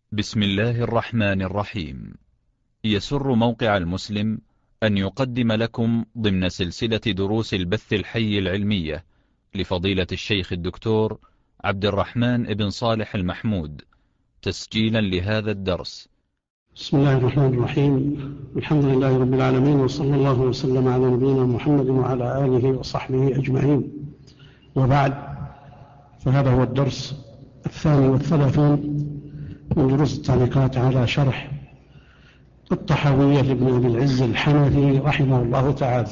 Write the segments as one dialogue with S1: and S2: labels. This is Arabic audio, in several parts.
S1: بسم الله الرحمن الرحيم. يسر موقع المسلم أن يقدم لكم ضمن سلسلة دروس البث الحي العلمية لفضيلة الشيخ الدكتور عبد الرحمن بن صالح المحمود، تسجيلا لهذا الدرس.
S2: بسم الله الرحمن الرحيم. الحمد لله رب العالمين، وصلى الله وسلم على نبينا محمد وعلى آله وصحبه أجمعين، وبعد، فهذا هو الدرس 32 من دروس التعليقات على شرح الطحاوية لابن أبي العز الحنفي رحمه الله تعالى.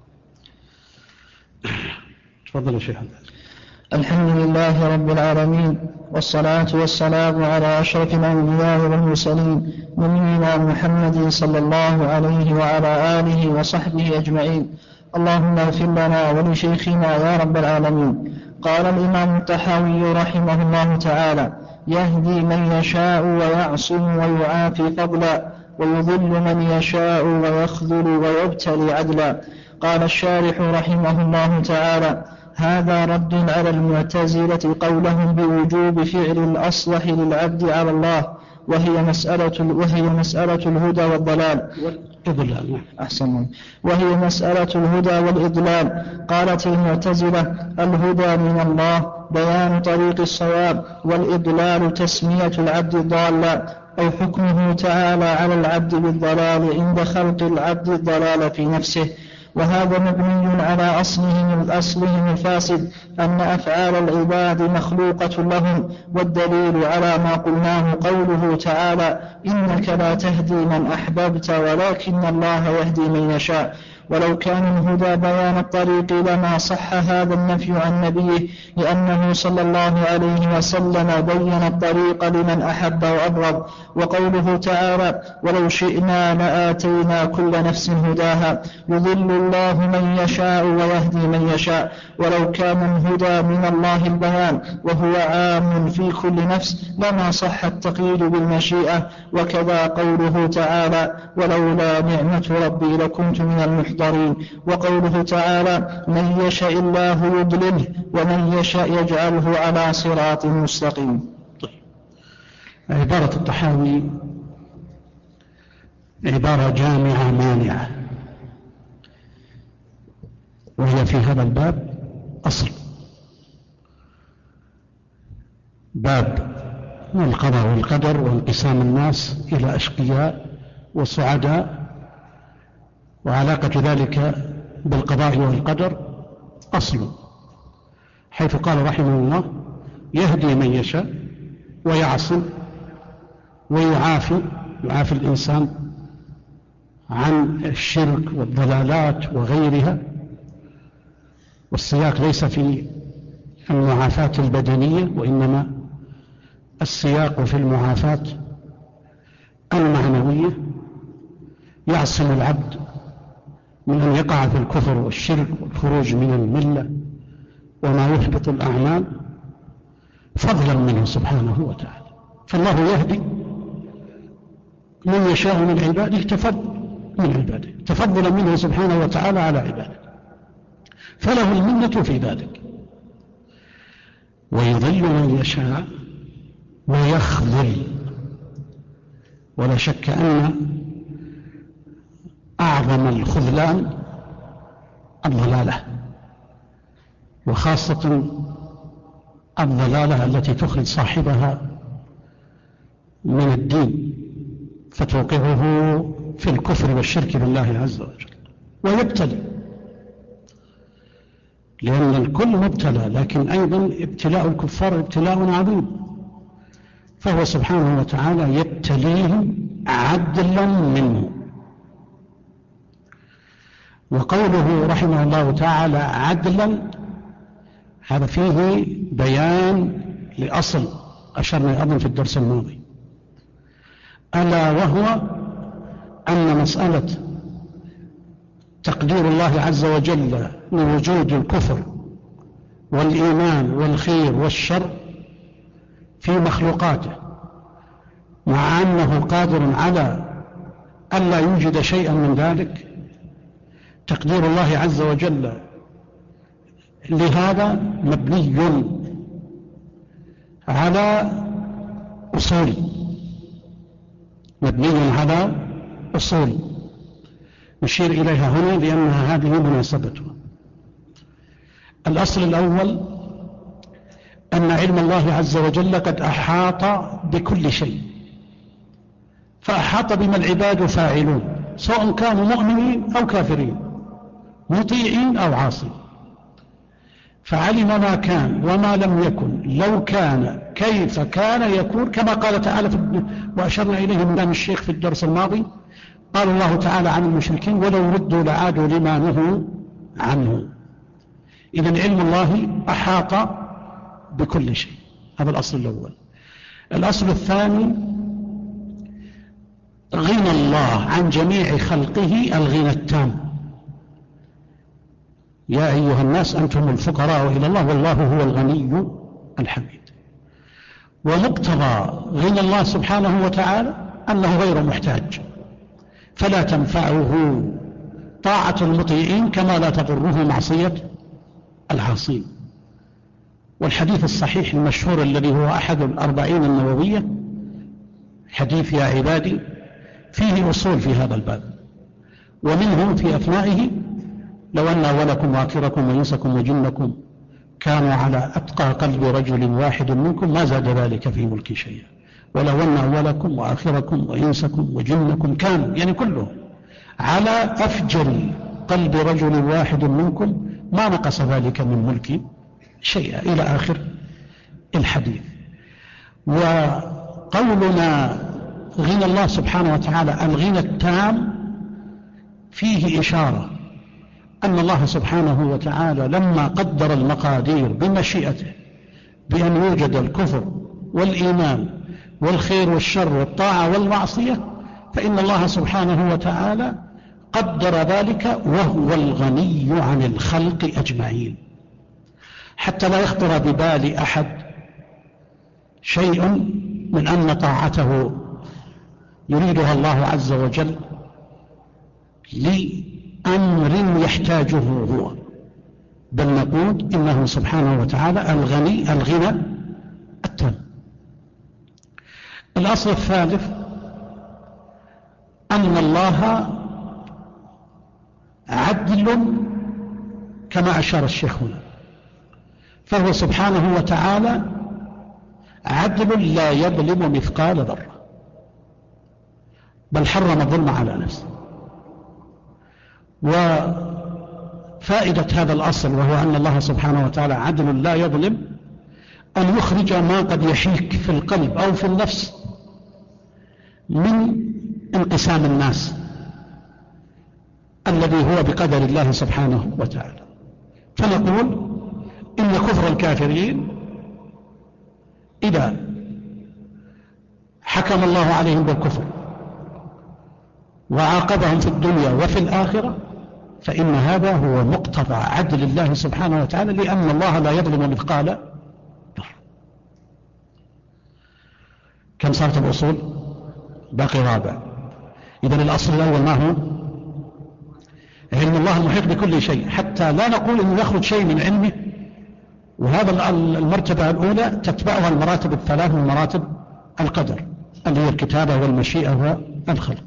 S2: تفضل يا شيخ.
S3: الحمد لله رب العالمين، والصلاة والسلام على أشرف الأنبياء والمرسلين، نبينا محمد صلى الله عليه وعلى آله وصحبه أجمعين. اللهم اغفر لنا ولشيخنا يا رب العالمين. قال الإمام الطحاوي رحمه الله تعالى: يهدي من يشاء ويعصم ويعافي فضلا، ويضل من يشاء ويخذل ويبتلي عدلا. قال الشارح رحمه الله تعالى: هذا رد على المعتزلة قولهم بوجوب فعل الأصلح للعبد على الله، وهي مسألة الهدى والضلال وهي مسألة الهدى والإضلال. قالت المعتزلة: الهدى من الله بيان طريق الصواب، والإضلال تسمية العبد ضالا، أو حكمه تعالى على العبد بالضلال عند خلق العبد الضلال في نفسه. وهذا مبني على أصلهم الفاسد، أن أفعال العباد مخلوقة لهم، والدليل على ما قلناه قوله تعالى: إنك لا تهدي من أحببت ولكن الله يهدي من يشاء. ولو كان الهدى بيان الطريق لما صح هذا النفي عن نبيه، لأنه صلى الله عليه وسلم بين الطريق لمن أحب وأبغض. وقوله تعالى: ولو شئنا لآتينا كل نفس هداها، يضل الله من يشاء ويهدي من يشاء. ولو كان الهدى من الله البيان وهو عام في كل نفس لما صح التقييد بالمشيئة. وكذا قوله تعالى: ولولا نعمة ربي لكنت من المحضرين. وقوله تعالى: من يشاء الله يضلله ومن يشاء يجعله على صراط مستقيم.
S2: عبارة الطحاوي عبارة جامعة مانعة، وهي في هذا الباب أصل، باب القضاء والقدر وانقسام الناس إلى أشقياء وسعداء، وعلاقة ذلك بالقضاء والقدر أصل، حيث قال رحمه الله: يهدي من يشاء ويعصم ويعافي الإنسان عن الشرك والضلالات وغيرها. والسياق ليس في المعافاة البدنية، وإنما السياق في المعافاة المعنوية. يعصم العبد من أن يقع في الكفر والشرك والخروج من الملة وما يحبط الأعمال، فضلا منه سبحانه وتعالى. فالله يهدي من يشاء من عباده تفضلا منه سبحانه وتعالى على عباده، فله المنة في ذلك. ويضل من يشاء ويخذل، ولا شك أن أعظم الخذلان الضلالة، وخاصة الضلالة التي تخرج صاحبها من الدين فتوقعه في الكفر والشرك بالله عز وجل ويبتلي، لأن الكل مبتلى، لكن أيضا ابتلاء الكفار ابتلاء عظيم، فهو سبحانه وتعالى يبتليهم عدلا منه. وقوله رحمه الله تعالى عدلا، هذا فيه بيان لأصل أشرنا أيضا في الدرس الماضي، ألا وهو أن مسألة تقدير الله عز وجل لوجود الكفر والإيمان والخير والشر في مخلوقاته، مع أنه قادر على أن لا يوجد شيئا من ذلك، تقدير الله عز وجل لهذا مبني على أصول مبني على أصول نشير إليها هنا لأنها هذه مناسبتها. الأصل الأول أن علم الله عز وجل قد أحاط بكل شيء، فأحاط بما العباد فاعلون، سواء كانوا مؤمنين أو كافرين، مطيعين أو عاصين، فعلم ما كان وما لم يكن، لو كان كيف كان يكون، كما قال تعالى وأشرنا إليه من كلام الشيخ في الدرس الماضي، قال الله تعالى عن المشركين ولو ردوا لعادوا لما نهوا عنه. إذن علم الله أحاط بكل شيء، هذا الأصل الأول. الأصل الثاني غنى الله عن جميع خلقه الغنى التام. يا أيها الناس أنتم الفقراء إلى الله والله هو الغني الحميد. ومقتضى غنى الله سبحانه وتعالى أنه غير محتاج، فلا تنفعه طاعة المطيعين كما لا تضره معصية العاصين. والحديث الصحيح المشهور الذي هو أحد 40 النووية، حديث يا عبادي، فيه أصول في هذا الباب، ومنهم في أثنائه لو أن أولكم وآخركم وإنسكم وجنكم كانوا على أتقى قلب رجل واحد منكم ما زاد ذلك في ملك شيئا، ولو أن أولكم وآخركم وإنسكم وجنكم كانوا، يعني كلهم، على أفجر قلب رجل واحد منكم ما نقص ذلك من ملك شيئا، إلى آخر الحديث. وقولنا غنى الله سبحانه وتعالى الغنى التام فيه إشارة أن الله سبحانه وتعالى لما قدر المقادير بمشيئته بأن يوجد الكفر والإيمان والخير والشر والطاعة والمعصية، فإن الله سبحانه وتعالى قدر ذلك وهو الغني عن الخلق أجمعين، حتى لا يخطر ببال أحد شيء من أن طاعته يريدها الله عز وجل لأمر يحتاجه هو، بل نقول إنه سبحانه وتعالى الغني الغنى التام. الأصل الثالث أن الله عدل كما أشار الشيخ هنا، فهو سبحانه وتعالى عدل لا يظلم مثقال ذرة، بل حرم الظلم على نفسه. وفائدة هذا الأصل وهو أن الله سبحانه وتعالى عدل لا يظلم أن يخرج ما قد يحيك في القلب أو في النفس من انقسام الناس الذي هو بقدر الله سبحانه وتعالى. فنقول إن كفر الكافرين إذا حكم الله عليهم بالكفر وعاقبهم في الدنيا وفي الآخرة فإن هذا هو مقتضى عدل الله سبحانه وتعالى، لأن الله لا يظلم مثقال ذرة. كم صارت الأصول؟ باقي رابع. إذن الأصل الأول ما هو؟ علم الله المحيط بكل شيء، حتى لا نقول إنه يخرج شيء من علمه، وهذا المرتبة الأولى تتبعها المراتب الثلاث من مراتب القدر اللي هي الكتابة والمشيئة والخلق.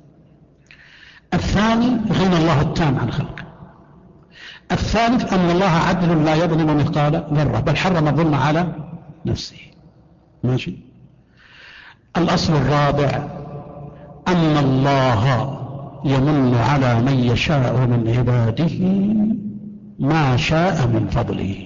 S2: الثاني غنى الله التام عن خلقه. الثالث أن الله عدل لا يظلم مثقال ذرة، بل حرم الظلم على نفسه. ماشي. الأصل الرابع أن الله يمن على من يشاء من عباده ما شاء من فضله،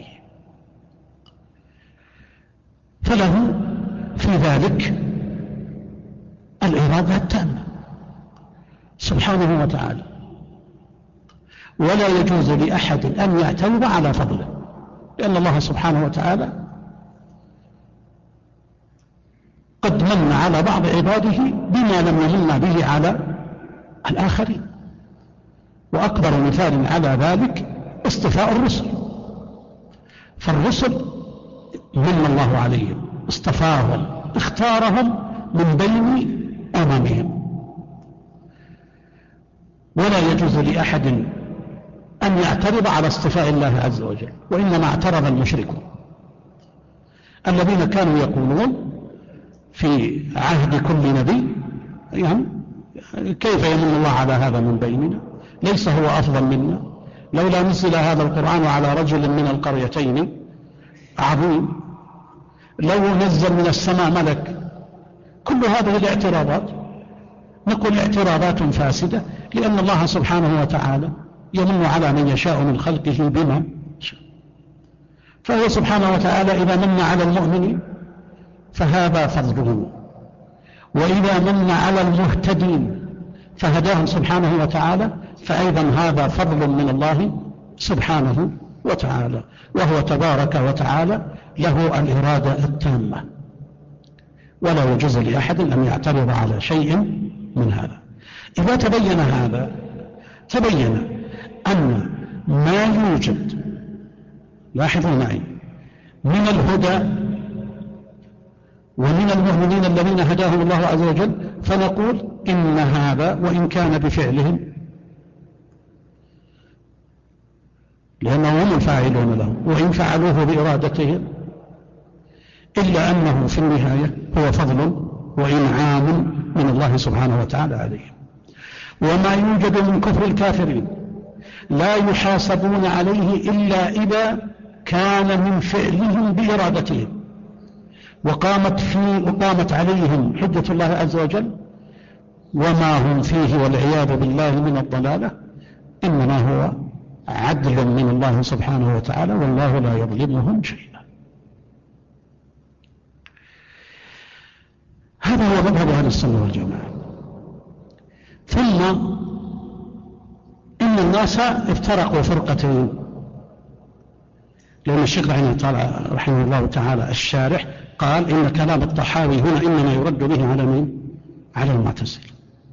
S2: فله في ذلك الإرادة التامة سبحانه وتعالى، ولا يجوز لأحد أن يعترض على فضله، لأن الله سبحانه وتعالى قد من على بعض عباده بما لم يمن به على الآخرين. وأكبر مثال على ذلك اصطفاء الرسل، فالرسل من الله عليهم، اصطفاهم، اختارهم من بين أممهم، ولا يجوز لأحد أن يعترض على اصطفاء الله عز وجل، وإنما اعترض المشركون الذين كانوا يقولون في عهد كل نبي يعني كيف يمن الله على هذا من بيننا؟ ليس هو أفضل منا؟ لولا نزل هذا القرآن على رجل من القريتين عظيم، لو نزل من السماء ملك. كل هذه الاعتراضات نقول اعتراضات فاسدة، لأن الله سبحانه وتعالى يمن على من يشاء من خلقه بما شاء. فهو سبحانه وتعالى إذا من على المؤمنين فهذا فضله، وإذا من على المهتدين فهداهم سبحانه وتعالى فأيضا هذا فضل من الله سبحانه وتعالى، وهو تبارك وتعالى له الإرادة التامة، ولا يجوز لأحد أن يعترض على شيء من هذا. إذا تبين هذا، تبين أن ما يوجد، لاحظوا معي، من الهدى ومن المؤمنين الذين هداهم الله عز وجل، فنقول إن هذا وإن كان بفعلهم، لأنهم هم الفاعلون له، وإن فعلوه بإرادتهم، إلا أنه في النهاية هو فضل وإنعام من الله سبحانه وتعالى عليهم. وما يوجد من كفر الكافرين لا يحاسبون عليه إلا إذا كان من فعلهم بإرادتهم، وقامت عليهم حجة الله عز وجل، وما هم فيه والعياذ بالله من الضلالة إنما هو عدل من الله سبحانه وتعالى، والله لا يظلمهم شيئا. هذا هو مذهب أهل السنة والجماعة. ثم إن الناس افترقوا فرقتين، لأن الشيخ رحمه الله تعالى الشارح قال إن كلام الطحاوي هنا إنما يرد به على من؟ على المعتزلة.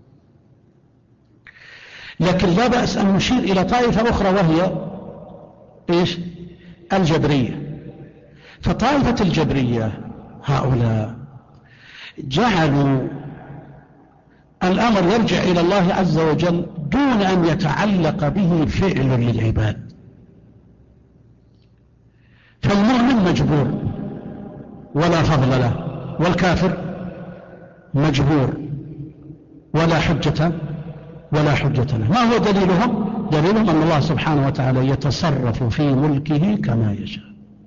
S2: لكن لا بأس أن نشير إلى طائفة أخرى، وهي إيش؟ الجبرية. فطائفة الجبرية هؤلاء جعلوا الأمر يرجع إلى الله عز وجل دون أن يتعلق به فعل للعباد. فالمؤمن مجبور ولا فضل له، والكافر مجبور ولا حجة له. ما هو دليلهم؟ دليلهم أن الله سبحانه وتعالى يتصرف في ملكه كما يشاء.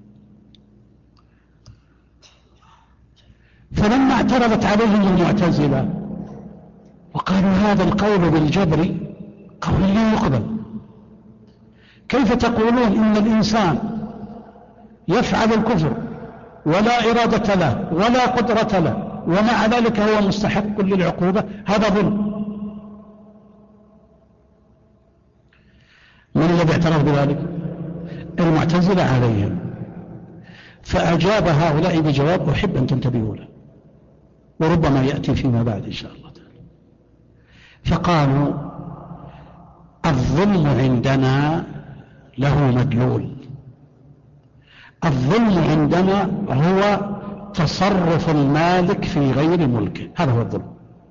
S2: فلما اعترضت عليهم المعتزلة وقالوا هذا القول بالجبر قول لا يقبل، كيف تقولون إن الإنسان يفعل الكفر ولا إرادة له ولا قدرة له ومع ذلك هو مستحق للعقوبة؟ هذا ظلم. من الذي اعترف بذلك؟ المعتزلة عليهم. فأجاب هؤلاء بجواب أحب أن تنتبهوا له، وربما يأتي فيما بعد إن شاء الله تعالى. فقالوا الظلم عندنا له مدلول. الظلم عندنا هو تصرف المالك في غير ملكه، هذا هو الظلم.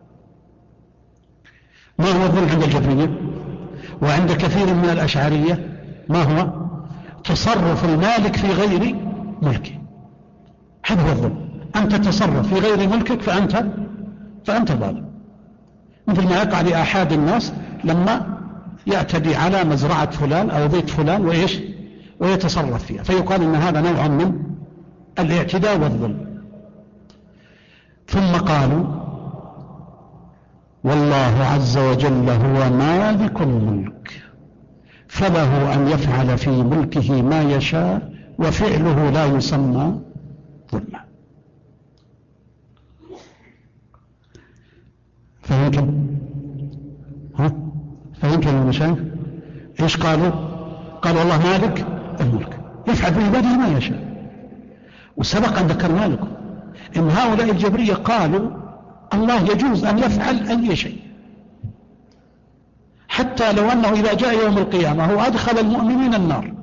S2: ما هو الظلم عند الجبرية وعند كثير من الأشعرية؟ ما هو؟ تصرف المالك في غير ملكه، هذا هو الظلم. أنت تتصرف في غير ملكك فأنت ظالم. مثل ما يقع لأحد الناس لما يعتدي على مزرعة فلان أو بيت فلان ويتصرف فيها، فيقال إن هذا نوع من الاعتداء والظلم. ثم قالوا والله عز وجل هو مالك الملك، فله أن يفعل في ملكه ما يشاء، وفعله لا يسمى ظلما. فهمتم يا مشايخ؟ ايش قالوا الله مالك الملك، يفعل بعباده ما يشاء. وسبق أن ذكرنا لكم إن هؤلاء الجبرية قالوا الله يجوز أن يفعل أي شيء، حتى لو أنه إذا جاء يوم القيامة هو أدخل المؤمنين النار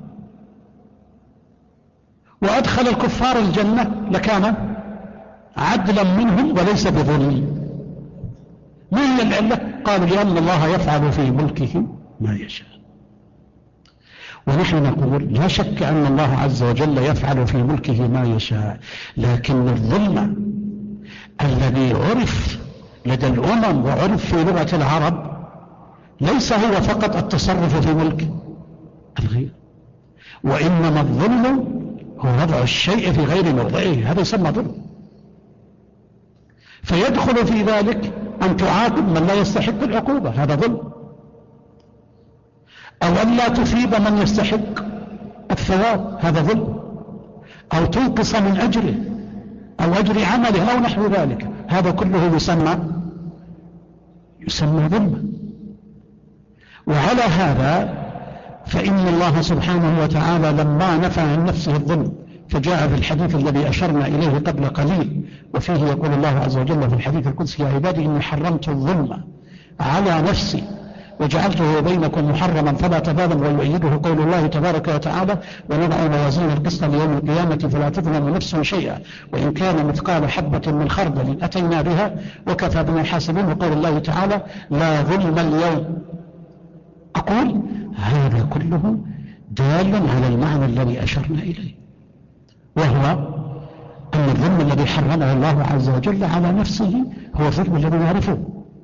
S2: وأدخل الكفار الجنة لكان عدلا منهم وليس بظلم. ما هي العلة؟ قالوا لأن الله يفعل في ملكه ما يشاء. ونحن نقول لا شك أن الله عز وجل يفعل في ملكه ما يشاء، لكن الظلم الذي عرف لدى الأمم وعرف في لغة العرب ليس هو فقط التصرف في ملك الغير، وإنما الظلم هو وضع الشيء في غير موضعه، هذا يسمى ظلم. فيدخل في ذلك أن تعاقب من لا يستحق العقوبة، هذا ظلم، أو أن لا تثيب من يستحق الثواب، هذا ظلم، أو تنقص من أجره أو أجر عمله أو نحو ذلك، هذا كله يسمى ظلما. وعلى هذا فإن الله سبحانه وتعالى لما نفى عن نفسه الظلم، فجاء في الحديث الذي أشرنا إليه قبل قليل، وفيه يقول الله عز وجل في الحديث القدسي: يا عبادي إني حرمت الظلم على نفسي وجعلته بينكم محرما فلا تظالموا، ويؤيده قول الله تبارك وتعالى: ونضع الموازين القسط ليوم القيامة فلا تظلم نفس شيئا وإن كان مثقال حبة من خردل أتينا بها وكفى بنا حاسبين، وقول الله تعالى: لا ظلم اليوم. أقول هذا كله دال على المعنى الذي أشرنا إليه، وهو أن الظلم الذي حرمه الله عز وجل على نفسه هو الظلم الذي نعرفه،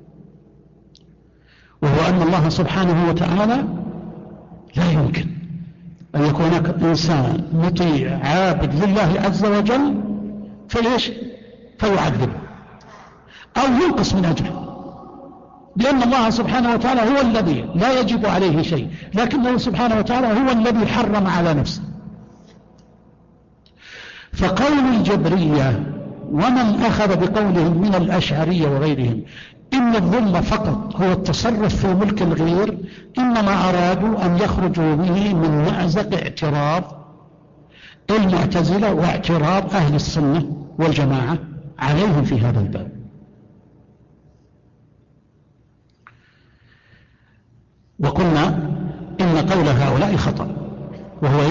S2: وهو أن الله سبحانه وتعالى لا يمكن أن يكون إنسان مطيع عابد لله عز وجل فيعذبه أو ينقص من أجله، لأن الله سبحانه وتعالى هو الذي لا يجب عليه شيء، لكنه سبحانه وتعالى هو الذي حرم على نفسه. فقول الجبرية ومن أخذ بقولهم من الأشعرية وغيرهم إن الظلم فقط هو التصرف في ملك الغير، إنما أرادوا أن يخرجوا به من مأزق اعتراض المعتزلة واعتراض أهل السنة والجماعة عليهم في هذا الباب. وقلنا إن قول هؤلاء خطأ، وهو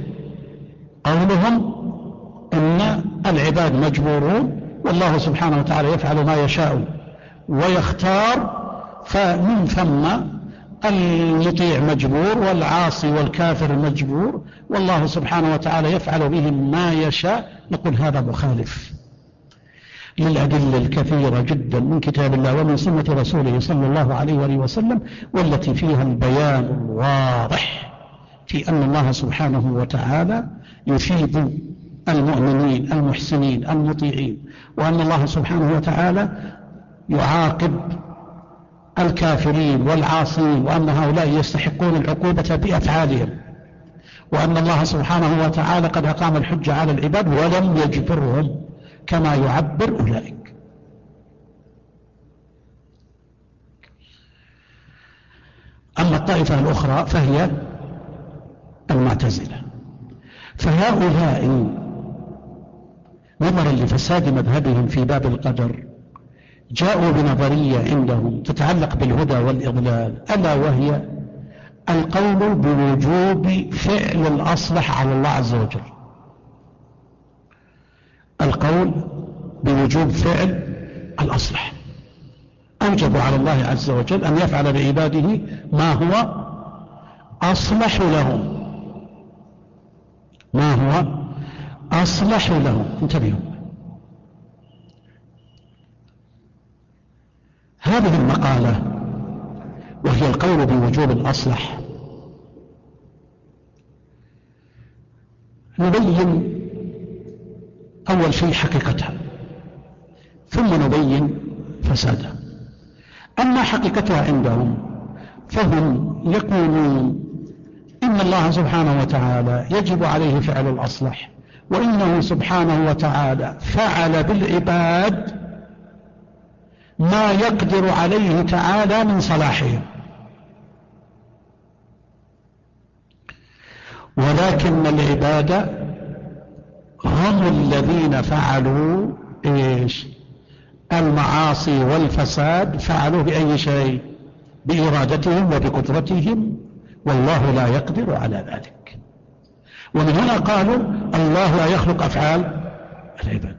S2: قولهم إن العباد مجبورون والله سبحانه وتعالى يفعل ما يشاء ويختار، فمن ثم المطيع مجبور والعاصي والكافر مجبور، والله سبحانه وتعالى يفعل بهم ما يشاء. نقول هذا مخالف للأدلة الكثيرة جدا من كتاب الله ومن سنة رسوله صلى الله عليه وآله وسلم، والتي فيها البيان الواضح في أن الله سبحانه وتعالى يثيب المؤمنين المحسنين المطيعين، وأن الله سبحانه وتعالى يعاقب الكافرين والعاصين، وأن هؤلاء يستحقون العقوبة بأفعالهم، وأن الله سبحانه وتعالى قد أقام الحجة على العباد ولم يجبرهم كما يعبر أولئك. أما الطائفة الأخرى فهي المعتزلة، فهؤلاء نظرا لفساد مذهبهم في باب القدر جاءوا بنظرية عندهم تتعلق بالهدى والإضلال، ألا وهي القول بوجوب فعل الأصلح على الله عز وجل، القول بوجوب فعل الأصلح. أوجبوا على الله عز وجل أن يفعل بعباده ما هو أصلح لهم، ما هو أصلح لهم. انتبهوا، هذه المقالة وهي القول بوجوب الأصلح نبين أول شيء حقيقتها ثم نبين فسادها. أما حقيقتها عندهم فهم يقولون إن الله سبحانه وتعالى يجب عليه فعل الأصلح، وإنه سبحانه وتعالى فعل بالعباد ما يقدر عليه تعالى من صلاحهم، ولكن العباد هم الذين فعلوا المعاصي والفساد، فعلوا بأي شيء؟ بإرادتهم وبقدرتهم، والله لا يقدر على ذلك. ومن هنا قالوا الله لا يخلق أفعال العباد.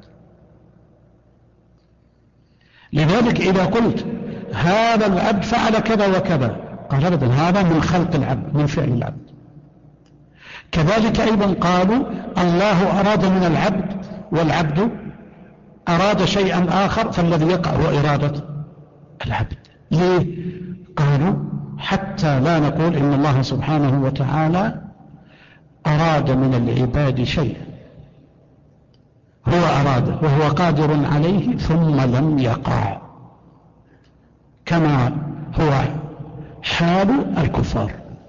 S2: لذلك إذا قلت هذا العبد فعل كذا وكذا، قال أبدا هذا من خلق العبد، من فعل العبد. كذلك أيضا قالوا الله أراد من العبد والعبد أراد شيئا آخر، فالذي يقع هو إرادة العبد. ليه؟ قالوا حتى لا نقول إن الله سبحانه وتعالى أراد من العباد شيئا، هو أراده وهو قادر عليه ثم لم يقع، كما هو حال الكفار.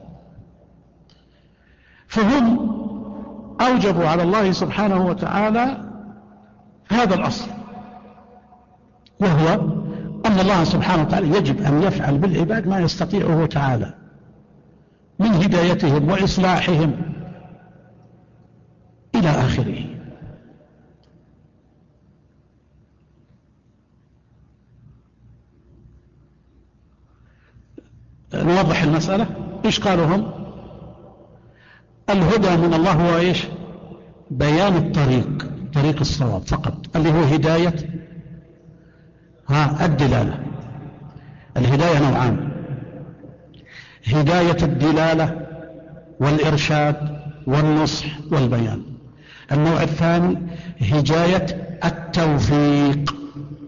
S2: فهم أوجبوا على الله سبحانه وتعالى هذا الأصل، وهو أن الله سبحانه وتعالى يجب أن يفعل بالعباد ما يستطيعه تعالى من هدايتهم وإصلاحهم إلى آخره. نوضح المسألة. إيش قالوا هم؟ الهدى من الله هو إيش؟ بيان الطريق، طريق الصواب فقط، اللي هو هداية الدلالة. الهداية نوعان: هداية الدلالة والإرشاد والنصح والبيان. النوع الثاني هداية التوفيق،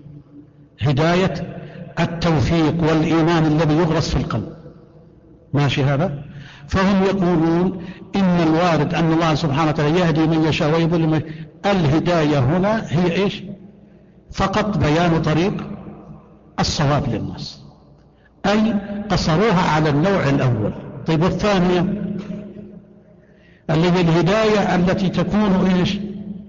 S2: هداية التوفيق والإيمان الذي يغرس في القلب. ماشي هذا؟ فهم يقولون إن الوارد أن الله سبحانه وتعالى يهدي من يشاء ويضل من يشاء. الهداية هنا هي إيش؟ فقط بيان طريق الصواب للناس، أي قصروها على النوع الأول. طيب والثانية اللي هي الهداية التي تكون إيش؟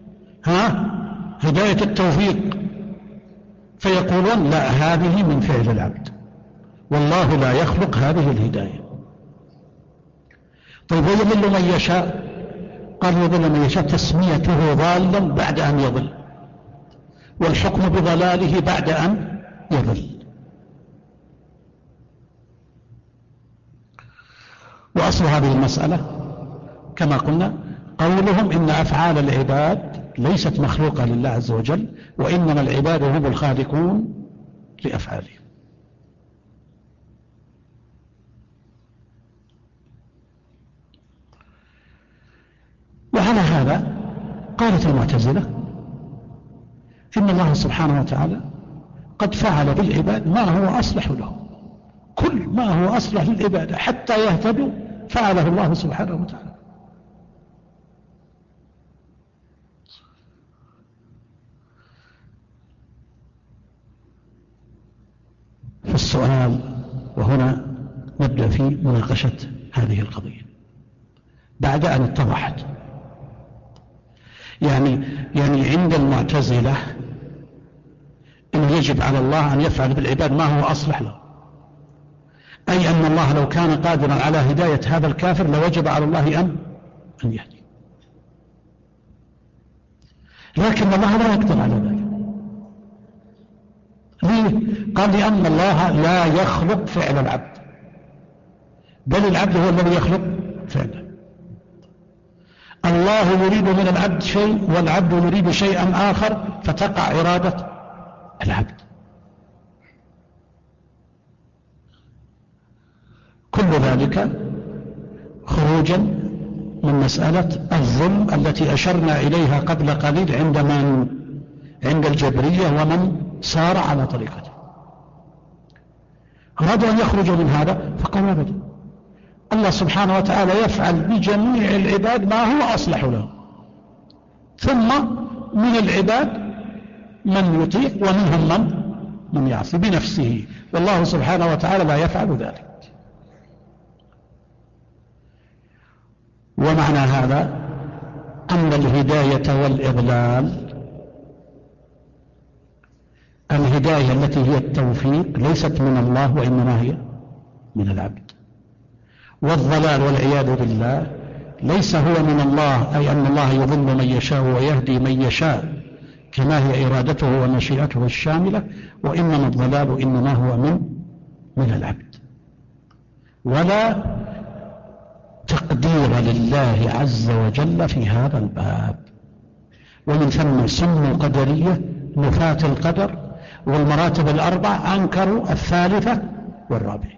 S2: هداية التوفيق، فيقولون لا، هذه من فعل العبد والله لا يخلق هذه الهداية. طيب ويضل من يشاء؟ قال يضل من يشاء تسميته ضالا بعد أن يضل، والحكم بضلاله بعد أن يضل. وأصل هذه المسألة كما قلنا قولهم إن أفعال العباد ليست مخلوقة لله عز وجل، وإنما العباد هم الخالقون لأفعالهم. وعلى هذا قالت المعتزلة إن الله سبحانه وتعالى قد فعل بالعباد ما هو أصلح له، كل ما هو أصلح للعباد حتى يهتدوا فعله الله سبحانه وتعالى. فالسؤال، وهنا نبدأ في مناقشة هذه القضية بعد أن اتضحت، يعني عند المعتزلة إنه يجب على الله أن يفعل بالعباد ما هو أصلح له، أي أن الله لو كان قادرا على هداية هذا الكافر لوجب على الله أن يهدي، لكن الله لا يقدر على ذلك. ليه؟ قال لأن الله لا يخلق فعل العبد، بل العبد هو الذي يخلق فعله. الله يريد من العبد شيء والعبد يريد شيئا آخر، فتقع إرادة العبد. كل ذلك خروجا من مسألة الظلم التي أشرنا إليها قبل قليل عند الجبرية ومن سار على طريقته. أرادوا أن يخرجوا من هذا فقالوا أبدا، الله سبحانه وتعالى يفعل بجميع العباد ما هو أصلح له، ثم من العباد من يطيع ومنهم من يعصي بنفسه، والله سبحانه وتعالى لا يفعل ذلك. ومعنى هذا أن الهداية والإضلال، الهداية التي هي التوفيق ليست من الله وإنما هي من العبد، والضلال والعياذ بالله ليس هو من الله، أي أن الله يضل من يشاء ويهدي من يشاء كما هي إرادته ومشيئته الشاملة، وإنما الضلال إنما هو من العبد. ولا تقدير لله عز وجل في هذا الباب. ومن ثم سموا قدرية نفاة القدر، والمراتب الأربع أنكروا الثالثة والرابعة.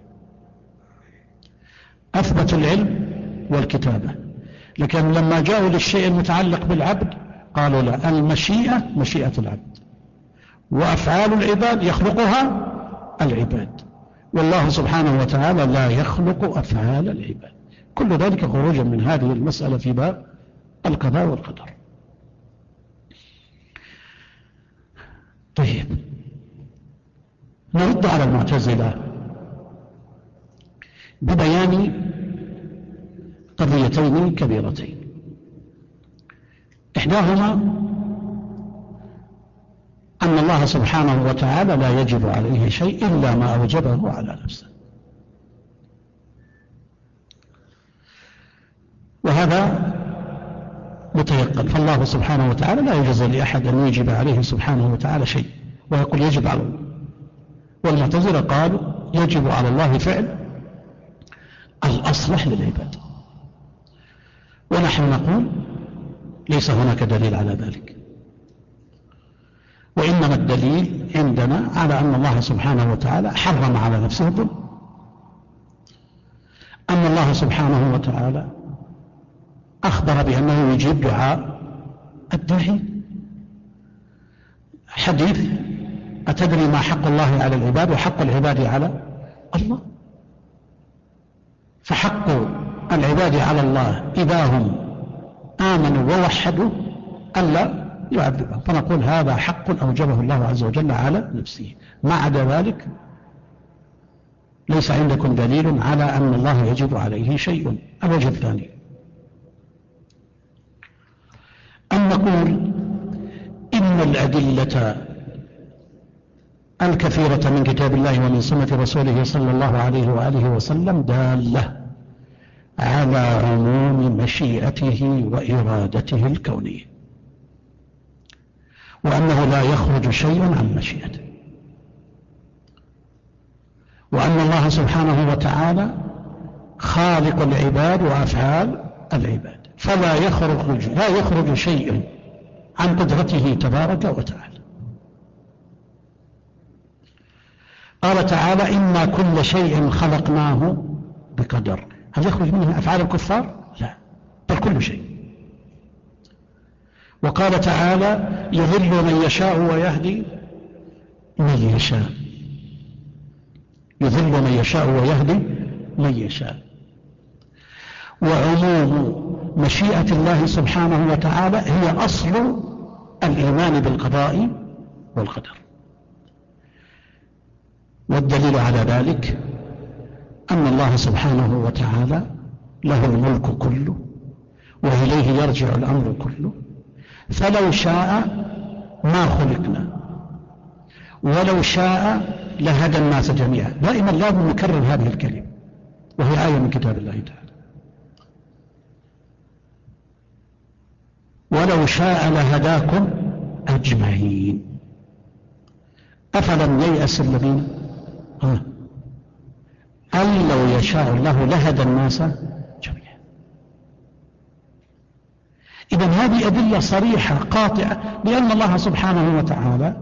S2: أثبتوا العلم والكتابة، لكن لما جاءوا للشيء المتعلق بالعبد قالوا لا، المشيئة مشيئة العبد، وأفعال العباد يخلقها العباد، والله سبحانه وتعالى لا يخلق أفعال العباد. كل ذلك خروجا من هذه المسألة في باب القضاء والقدر. طيب، نرد على المعتزلة ببيان قضيتين كبيرتين. إحداهما أن الله سبحانه وتعالى لا يجب عليه شيء إلا ما أوجبه على نفسه، وهذا متيقن، فالله سبحانه وتعالى لا يجوز لأحد أن يجب عليه سبحانه وتعالى شيء ويقول يجب على الله. والمعتزلة قالوا يجب على الله فعل الأصلح للعباد، ونحن نقول ليس هناك دليل على ذلك، وإنما الدليل عندنا على أن الله سبحانه وتعالى حرم على نفسه الظلم، أن الله سبحانه وتعالى أخبر بأنه يجيب دعاء الداعي. حديث أتدري ما حق الله على العباد وحق العباد على الله؟ فحق العباد على الله إذا هم آمنوا ووحدوا ألا يعذبهم، فنقول هذا حق أوجبه الله عز وجل على نفسه. ما عدا ذلك ليس عندكم دليل على أن الله يجب عليه شيء. الوجه الثاني أن نقول إن الأدلة الكثيرة من كتاب الله ومن سنة رسوله صلى الله عليه وآله وسلم دالة على عموم مشيئته وإرادته الكونية، وأنه لا يخرج شيء عن مشيئته، وأن الله سبحانه وتعالى خالق العباد وأفعال العباد، فلا يخرج شيء عن قدرته تبارك وتعالى. قال تعالى إنا كل شيء خلقناه بقدر. هل يخرج منها أفعال الكفار؟ لا، بل كل شيء. وقال تعالى يضل من يشاء ويهدي من يشاء، يضل من يشاء ويهدي من يشاء. وعموم مشيئة الله سبحانه وتعالى هي أصل الإيمان بالقضاء والقدر. والدليل على ذلك أن الله سبحانه وتعالى له الملك كله وإليه يرجع الأمر كله، فلو شاء ما خلقنا، ولو شاء لهدى الناس جميعا. دائما لازم نكرر هذه الكلمة، وهي آية من كتاب الله تعالى. ولو شاء لهداكم أجمعين. أفلم ييأس الذين أن لو يشاء الله لهدى الناس جميعا. إذن هذه أدلة صريحة قاطعة بأن الله سبحانه وتعالى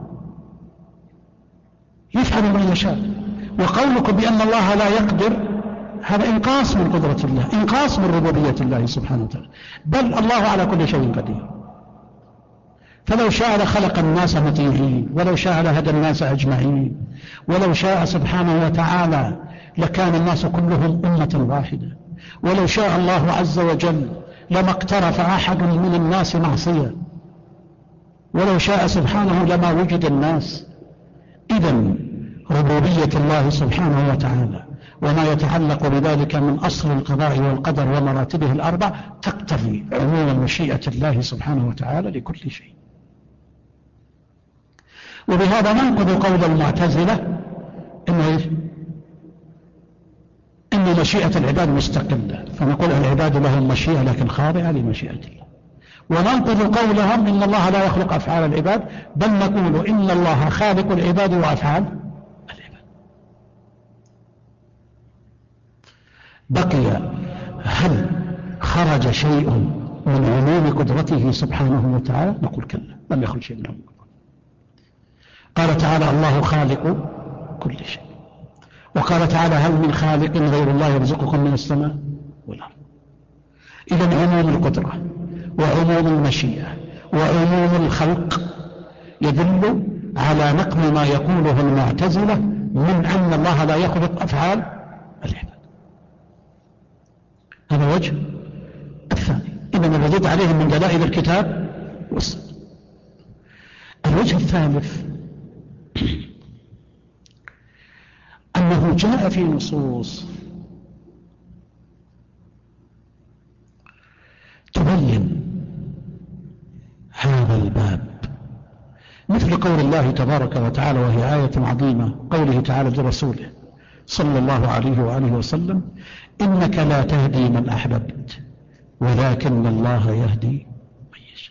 S2: يفعل ما يشاء. وقولكم بأن الله لا يقدر هذا إنقاص من قدرة الله، إنقاص من ربوبية الله سبحانه وتعالى، بل الله على كل شيء قدير. فلو شاء لخلق الناس مطيعين، ولو شاء لهدى الناس أجمعين، ولو شاء سبحانه وتعالى لكان الناس كلهم أمة واحدة، ولو شاء الله عز وجل لما اقترف أحد من الناس معصية، ولو شاء سبحانه لما وجد الناس. إذن ربوبية الله سبحانه وتعالى وما يتعلق بذلك من أصل القضاء والقدر ومراتبه الأربع تقتضي عموم مشيئة الله سبحانه وتعالى لكل شيء. وبهذا ننقض قول المعتزلة إن مشيئة العباد مستقلة، فنقول العباد لهم مشيئة لكن خاضعة لمشيئة الله. وننقض قولهم إن الله لا يخلق أفعال العباد، بل نقول إن الله خالق العباد وأفعال العباد. بقي هل خرج شيء من عموم قدرته سبحانه وتعالى؟ نقول كلا، لم يخرج شيء من عموم. قال تعالى الله خالق كل شيء، وقال تعالى هل من خالق غير الله يرزقكم من السماء والأرض. إذن عموم القدرة وعموم المشيئة وعموم الخلق يدل على نقل ما يقوله المعتزلة من أن الله لا يخلق أفعال العباد. هذا وجه الثاني. إذا الردود عليهم من دلائل الكتاب والسنة. الوجه الثالث أنه جاء في نصوص تبين هذا الباب، مثل قول الله تبارك وتعالى، وهي آية عظيمة، قوله تعالى لرسوله صلى الله عليه وآله وسلم: إنك لا تهدي من أحببت ولكن الله يهدي من يشاء.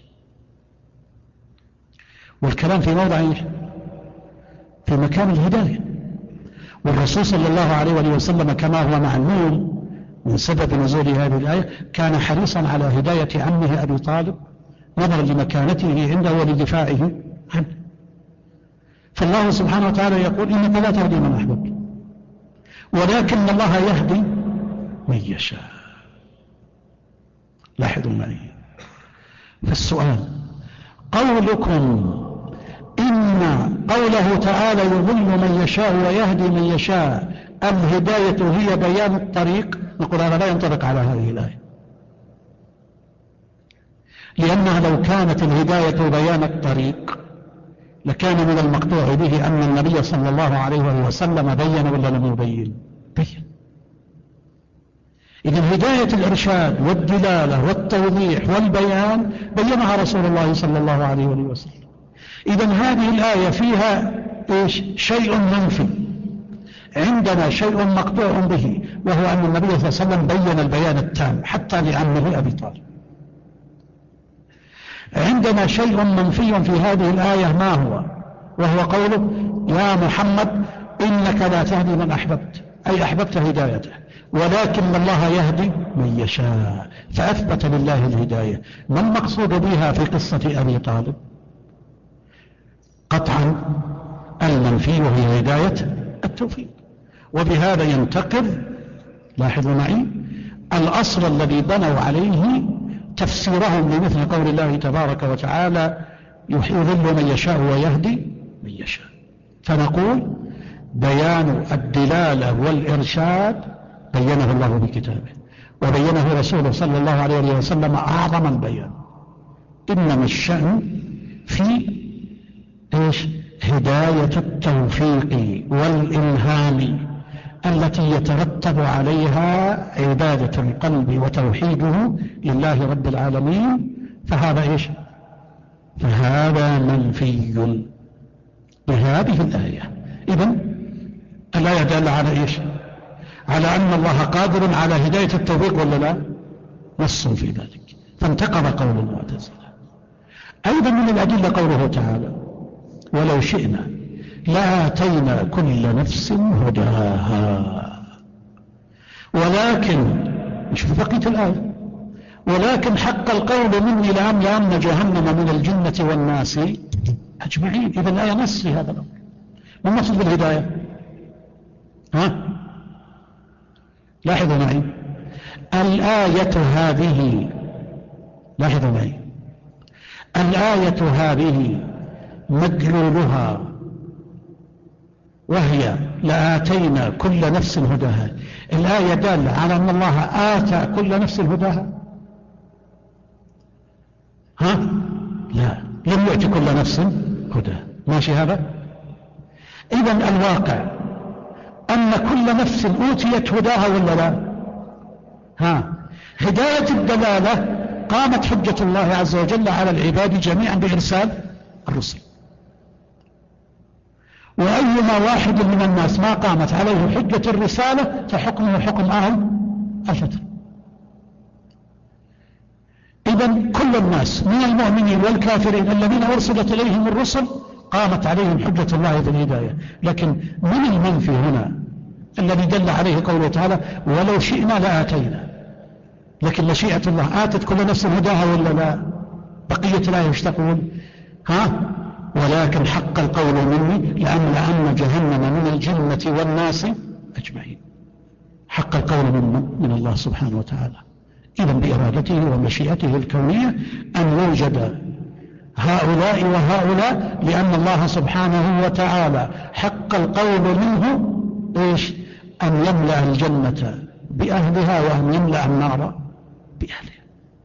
S2: والكلام في موضع في مكان الهداية. والرسول صلى الله عليه وآله وسلم كما هو معلوم من سبب نزول هذه الآية كان حريصا على هداية عمه أبي طالب نظرا لمكانته عنده ولدفاعه عنه. فالله سبحانه وتعالى يقول: إنك لا تهدي من أحببت ولكن الله يهدي من يشاء. لاحظوا معي. فالسؤال: قولكم إن قوله تعالى يضل من يشاء ويهدي من يشاء، الهداية هي بيان الطريق، نقول هذا لا ينطبق على هذه الآية، لأنها لو كانت الهداية بيان الطريق لكان من المقطوع به أن النبي صلى الله عليه وسلم بين ولا لم يبين؟ بين. إذن هداية الإرشاد والدلالة والتوضيح والبيان بينها رسول الله صلى الله عليه وسلم. إذن هذه الآية فيها إيش؟ شيء منفي، عندنا شيء مقطوع به، وهو أن النبي صلى الله عليه وسلم بين البيان التام حتى لعمه أبي طالب. عندنا شيء منفي في هذه الآية، ما هو؟ وهو قوله: يا محمد إنك لا تهدي من أحببت، أي أحببت هدايته، ولكن الله يهدي من يشاء، فأثبت لله الهداية. ما المقصود بها في قصة أبي طالب؟ قطعا المنفي وهي هداية التوفيق. وبهذا ينتقل، لاحظوا معي، الأصل الذي بنوا عليه تفسيرهم لمثل قول الله تبارك وتعالى: يضل من يشاء ويهدي من يشاء. فنقول: بيان الدلالة والإرشاد بينه الله بكتابه، وبينه رسوله صلى الله عليه وسلم أعظم البيان. إنما الشأن في إيش؟ هداية التوفيق والإلهام التي يترتب عليها عبادة القلب وتوحيده لله رب العالمين. فهذا إيش؟ فهذا منفي بهذه الآية. إذن الآية دالة على إيش؟ على أن الله قادر على هداية التوفيق ولا لا؟ نص في ذلك. فانتقض قول المعتزلة. أيضا من الأدلة قوله تعالى: ولو شئنا لآتينا كل نفس هداها، ولكن نشوف بقية الآية: ولكن حق القول مني لأملأن جهنم من الجنة والناس أجمعين. إذا الآية نص في هذا الأمر. ما المقصود بالهداية؟ لاحظوا معي الآية هذه، لاحظوا معي الآية هذه مدلولها وهي لآتينا كل نفس هداها. الآية دالة على أن الله آتى كل نفس هداها؟ لا، لم يؤتي كل نفس هداها. ماشي هذا؟ إذن الواقع أن كل نفس أوتيت هداها ولا لا؟ هداية الدلالة قامت حجة الله عز وجل على العباد جميعا بإرسال الرسل، وأيما واحد من الناس ما قامت عليه حجة الرسالة فحكمه حكم أهل الفترة. إذن كل الناس من المؤمنين والكافرين الذين أرسلت إليهم الرسل قامت عليهم حجة الله بالهداية. لكن من المنفي هنا الذي دل عليه قوله تعالى: ولو شئنا لآتينا. لكن مشيئة الله آتت كل نفس هداها ولا لا؟ بقية الآية ايش تقول؟ ولكن حق القول مني لأملأن جهنم من الجنة والناس أجمعين. حق القول من الله سبحانه وتعالى. إذن بإرادته ومشيئته الكونية أن يوجد هؤلاء وهؤلاء، لأن الله سبحانه وتعالى حق القول منه إيش؟ أن يملأ الجنة بأهلها وأن يملأ النار بأهلها.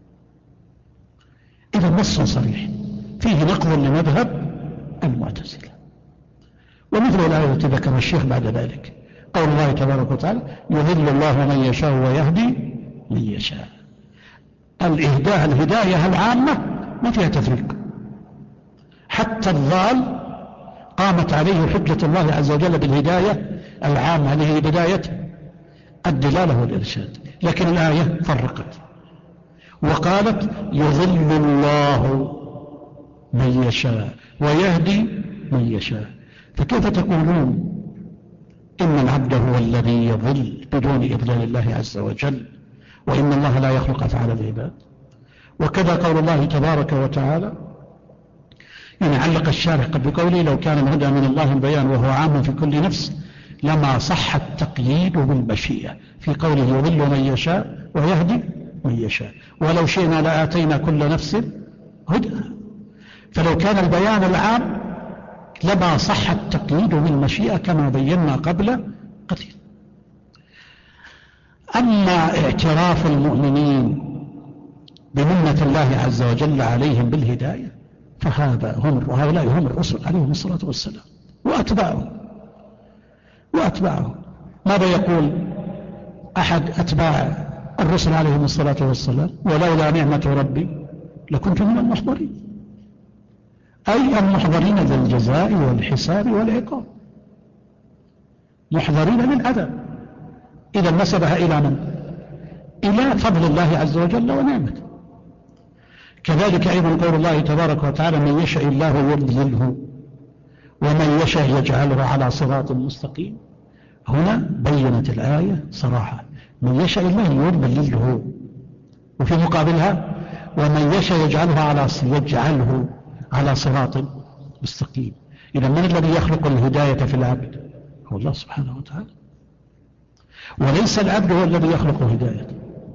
S2: إذا نص صريح فيه نقض لمذهب المعتزلة. ومثل الآية التي ذكر الشيخ بعد ذلك قول الله تبارك وتعالى يضل الله من يشاء ويهدي من يشاء. الهداية العامة ما فيها تفريق، حتى الضال قامت عليه حجة الله عز وجل بالهداية العامة اللي هي بداية الدلالة والإرشاد. لكن الآية فرقت وقالت يضل الله من يشاء ويهدي من يشاء. فكيف تقولون إن العبد هو الذي يضل بدون إضلال الله عز وجل، وإن الله لا يخلق أفعال العباد؟ وكذا قول الله تبارك وتعالى، يعني علق الشارح بقوله لو كان الهدى من الله البيان وهو عام في كل نفس لما صح التقييد بالمشيئة في قوله يضل من يشاء ويهدي من يشاء، ولو شئنا لآتينا كل نفس هدى. فلو كان البيان العام لما صح التقييد بالمشيئة كما بينا قبل قليل. أما اعتراف المؤمنين بمنة الله عز وجل عليهم بالهداية وهؤلاء هم الرسل عليهم الصلاة والسلام وأتباعهم. ماذا يقول أحد أتباع الرسل عليهم الصلاة والسلام؟ ولولا نعمة ربي لكنت من المحضرين، أي المحضرين للجزاء والحساب والعقاب، محضرين للعذاب. إذا نسبها إلى من؟ إلى فضل الله عز وجل ونعمته. كذلك أيضا قول الله تبارك وتعالى من يشاء الله يضلله ومن يشاء يجعله على صراط مستقيم. هنا بينت الآية صراحة من يشاء الله يضلله، وفي مقابلها ومن يشاء يجعله على صراط مستقيم. إذا من الذي يخلق الهداية في العبد؟ هو الله سبحانه وتعالى، وليس العبد هو الذي يخلق الهداية.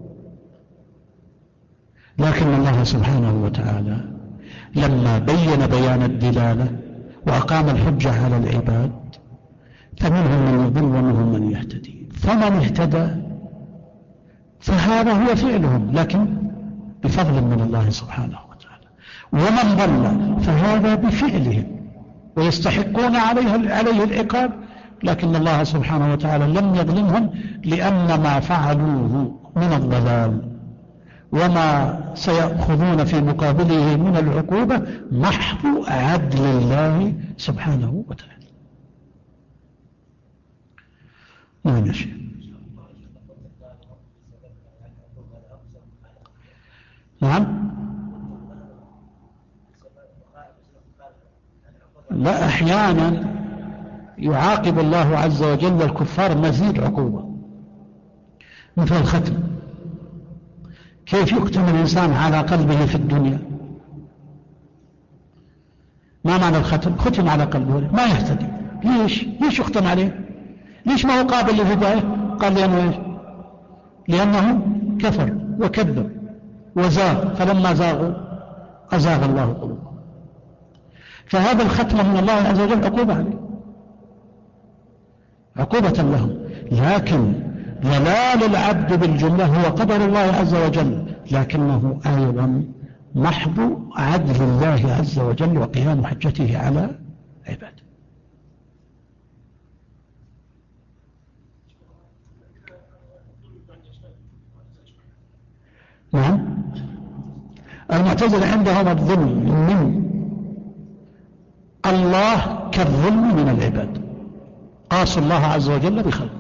S2: لكن الله سبحانه وتعالى لما بيان الدلالة وأقام الحجة على العباد فمنهم من يضل ومنهم من يهتدي. فمن اهتدى فهذا هو فعلهم لكن بفضل من الله سبحانه وتعالى، ومن ضل فهذا بفعلهم ويستحقون عليه العقاب، لكن الله سبحانه وتعالى لم يظلمهم، لأن ما فعلوه من الضلال وما سيأخذون في مقابله من العقوبة محض عدل الله سبحانه وتعالى. نعم يا شيخ. نعم. لا، أحيانا يعاقب الله عز وجل الكفار مزيد عقوبة، مثل الختم. كيف يختم الإنسان على قلبه في الدنيا؟ ما معنى الختم؟ ختم على قلبه ما يهتدي. ليش يختم عليه؟ ليش ما هو قابل للهداية؟ قال لأنه كفر وكذب وزاغ، فلما زاغوا أزاغ الله قلوبهم. فهذا الختم من الله عز وجل عقوبة عليه، عقوبة لهم. لكن ضلال العبد بالجملة هو قدر الله عز وجل، لكنه أيضا محض عدل الله عز وجل وقيام حجته على عباده. نعم. المعتزلة عندهم الظلم من الله كالظلم من العباد، قاس الله عز وجل بخلقه،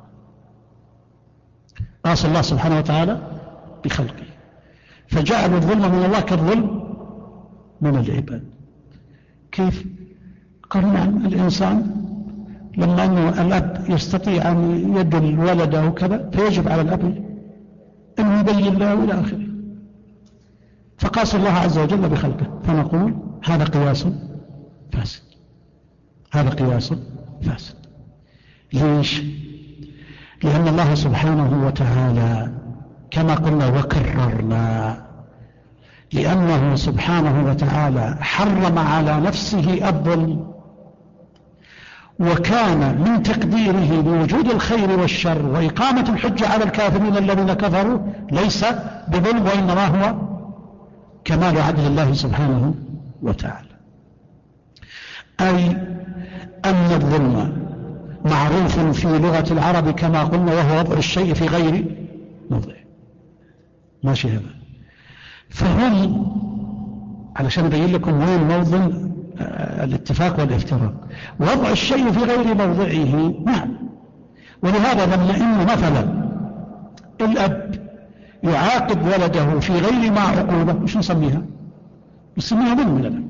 S2: قاس الله سبحانه وتعالى بخلقه، فجعلوا الظلم من الله كالظلم من العباد. كيف؟ قالوا نعم، الإنسان لما أنه الأب يستطيع أن يدل ولده كذا فيجب على الأب أن يبين له إلى آخره، فقاس الله عز وجل بخلقه. فنقول هذا قياس فاسد، هذا قياس فاسد. ليش؟ لأن الله سبحانه وتعالى كما قلنا وكررنا لأنه سبحانه وتعالى حرم على نفسه الظلم، وكان من تقديره بوجود الخير والشر وإقامة الحجة على الكافرين الذين كفروا ليس بظلم، وإنما هو كمال عدل الله سبحانه وتعالى. أي أن الظلم معروف في لغة العرب كما قلنا، وهو وضع الشيء في غير موضعه. ماشي هذا. فهم علشان أبين لكم وين موضع الاتفاق والافتراق، وضع الشيء في غير موضعه. نعم. ولهذا لما إنه مثلا الأب يعاقب ولده في غير ما عقوبة، مش نسميها؟ نسميها ظلم من الأب.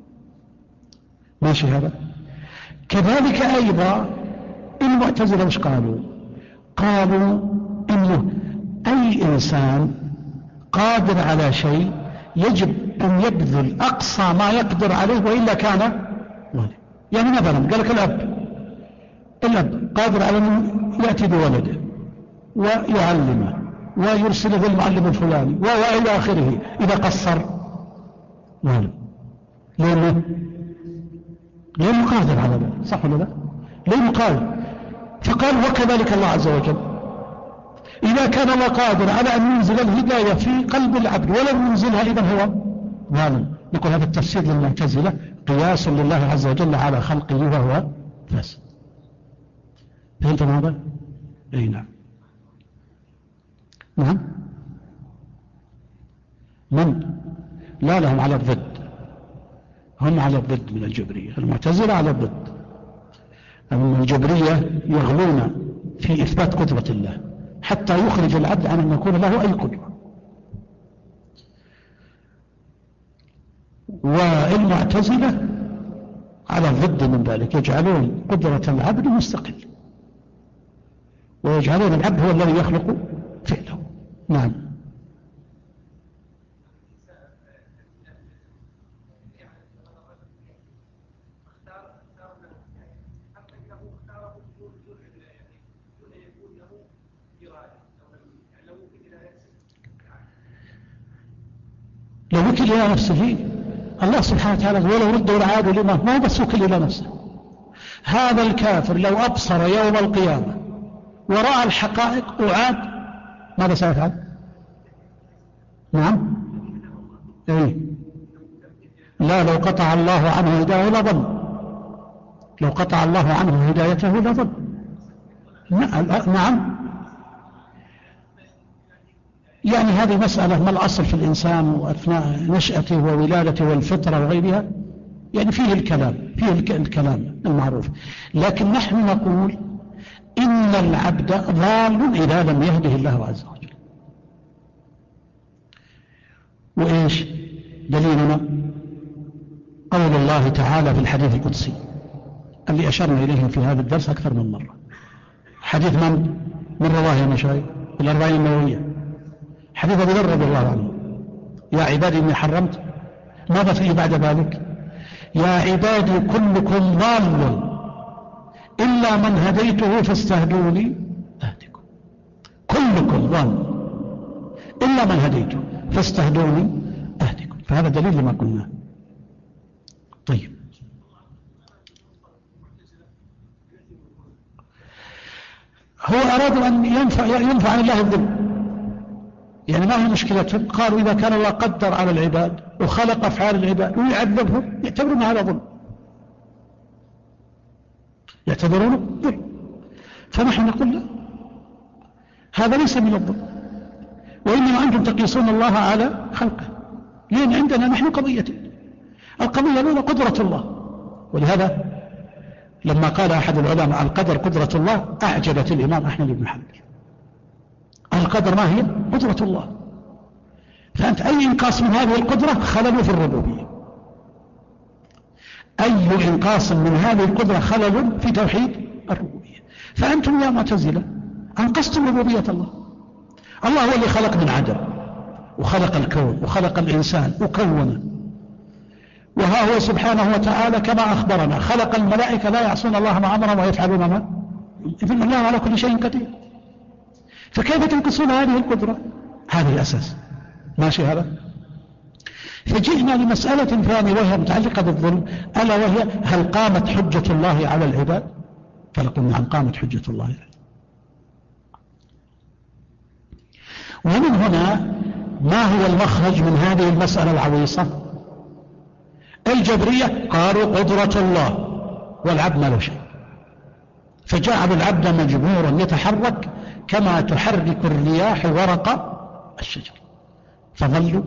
S2: ماشي هذا. كذلك أيضا المعتزلة مش قالوا إنه أي إنسان قادر على شيء يجب أن يبذل أقصى ما يقدر عليه وإلا كان ظالم. يعني مثلا قال لك الأب قادر على أن يأتي بولده ويعلمه ويرسله للمعلم الفلاني وإلى آخره، إذا قصر ظالم. لأنه قادر على ذلك، صح ولا لا؟ لأنه قادر. فقال وكذلك الله عز وجل إذا كان الله قادر على أن ينزل الهداية في قلب العبد ولم ينزلها إذن هو ظالم. نقول هذا التفسير للمعتزلة قياس لله عز وجل على خلقه وهو فاسد. فهمتم هذا؟ أي نعم. نعم. من؟ لا، لهم على الضد، هم على الضد من الجبرية. المعتزلة على الضد. الجبرية يغلون في إثبات قدرة الله حتى يخرج العبد عن أن يكون له أي قدرة. والمعتزلة على الضد من ذلك، يجعلون قدرة العبد مستقل، ويجعلون العبد هو الذي يخلق فعله. نعم. لو وكل إلى نفسه الله سبحانه وتعالى ولو ردوا العادوا لما ما بس وكل إلى نفسه. هذا الكافر لو أبصر يوم القيامة ورأى الحقائق وعاد ماذا سيفعل؟ نعم. إيه؟ لا، لو قطع الله عنه هدايته لظل. لو قطع الله عنه هدايته لظل. نعم. يعني هذه مسألة ما الأصل في الإنسان وأثناء نشأته وولادته والفطرة وغيرها، يعني فيه الكلام المعروف. لكن نحن نقول إن العبد ضال إذا لم يهده الله عز وجل. وإيش دليلنا؟ قول الله تعالى في الحديث القدسي اللي أشرنا إليه في هذا الدرس أكثر من مرة. حديث من رواه يا مشايخ الأربعين النووية، حديث أبي ذر رضي الله عنه: يا عبادي إني حرمت. ماذا فيه بعد ذلك؟ يا عبادي كلكم ضال إلا من هديته فاستهدوني أهدكم. كلكم ضال إلا من هديته فاستهدوني أهدكم. فهذا دليل لما قلنا. طيب، هو أرادوا أن ينفع عن الله الظلم. يعني ما هي مشكلتهم؟ قالوا إذا كان الله قدر على العباد وخلق أفعال العباد ويعذبهم يعتبرون هذا ظلم، يعتبرونه ظلم. فنحن نقول لا، هذا ليس من الظلم، وإنما أنتم تقيسون الله على خلقه. لأن عندنا نحن قضيتين: القضية الأولى قدرة الله، ولهذا لما قال أحد العلماء القدر قدرة الله أعجبت الإمام أحمد بن حنبل. القدر ما هي؟ قدرة الله. فأنت أي إنقاص من هذه القدرة خلل في الربوبية، أي إنقاص من هذه القدرة خلل في توحيد الربوبية. فأنتم يا معتزلة أنقصتم ربوبية الله. الله هو اللي خلق من عدم، وخلق الكون وخلق الإنسان وكونه، وها هو سبحانه وتعالى كما أخبرنا خلق الملائكة لا يعصون الله ما أمرهم ويفعلون ما يفعلون، الله على كل شيء قدير. فكيف تنقصون هذه القدرة؟ هذه الأساس. ماشي هذا؟ فجئنا لمسألة ثانية وهي متعلقة بالظلم، ألا وهي هل قامت حجة الله على العباد؟ فنقول نعم قامت حجة الله على العباد. ومن هنا ما هو المخرج من هذه المسألة العويصة؟ الجبرية قالوا قدرة الله والعبد ما له شيء، فجعلوا العبد مجبورا يتحرك كما تحرك الرياح ورق الشجر، فظلوا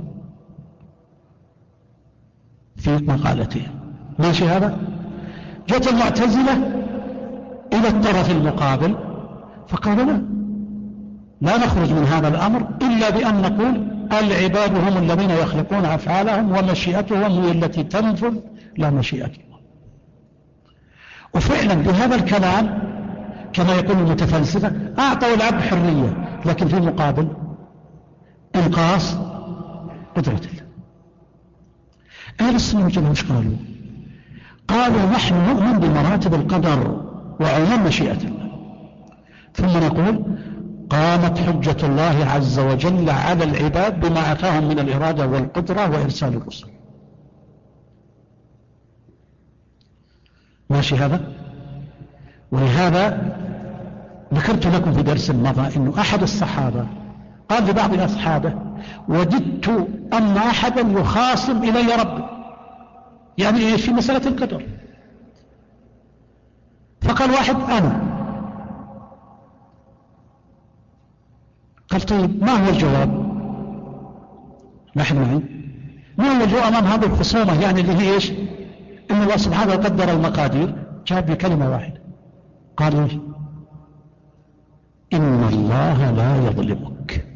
S2: في مقالتهم. ماشي هذا؟ جت المعتزلة إلى الطرف المقابل فقالوا لا نخرج من هذا الأمر إلا بأن نقول العباد هم الذين يخلقون أفعالهم ومشيئتهم هي التي تنفذ لا مشيئة الله. وفعلا بهذا الكلام كما يقول المتفلسفة أعطوا العبد حرية، لكن في المقابل إنقاص قدرة الله. أهل السنة والجماعة وش قالوا؟ قالوا نحن نؤمن بمراتب القدر وعموم مشيئة الله، ثم نقول قامت حجة الله عز وجل على العباد بما أتاهم من الإرادة والقدرة وإرسال الرسل. ماشي هذا؟ ولهذا ذكرت لكم في درس مضى أنه أحد الصحابة قال لبعض أصحابه وددت أن أحدا يخاصم إلي ربي، يعني إيش في مسألة القدر. فقال واحد أنا. قال طيب ما هو الجواب؟ نحن معي ما هو الجواب أمام هذه الخصومة، يعني اللي هي إيش؟ إن الله سبحانه قدر المقادير. جاب بكلمة واحدة قال إيش؟ إن الله لا يظلمك.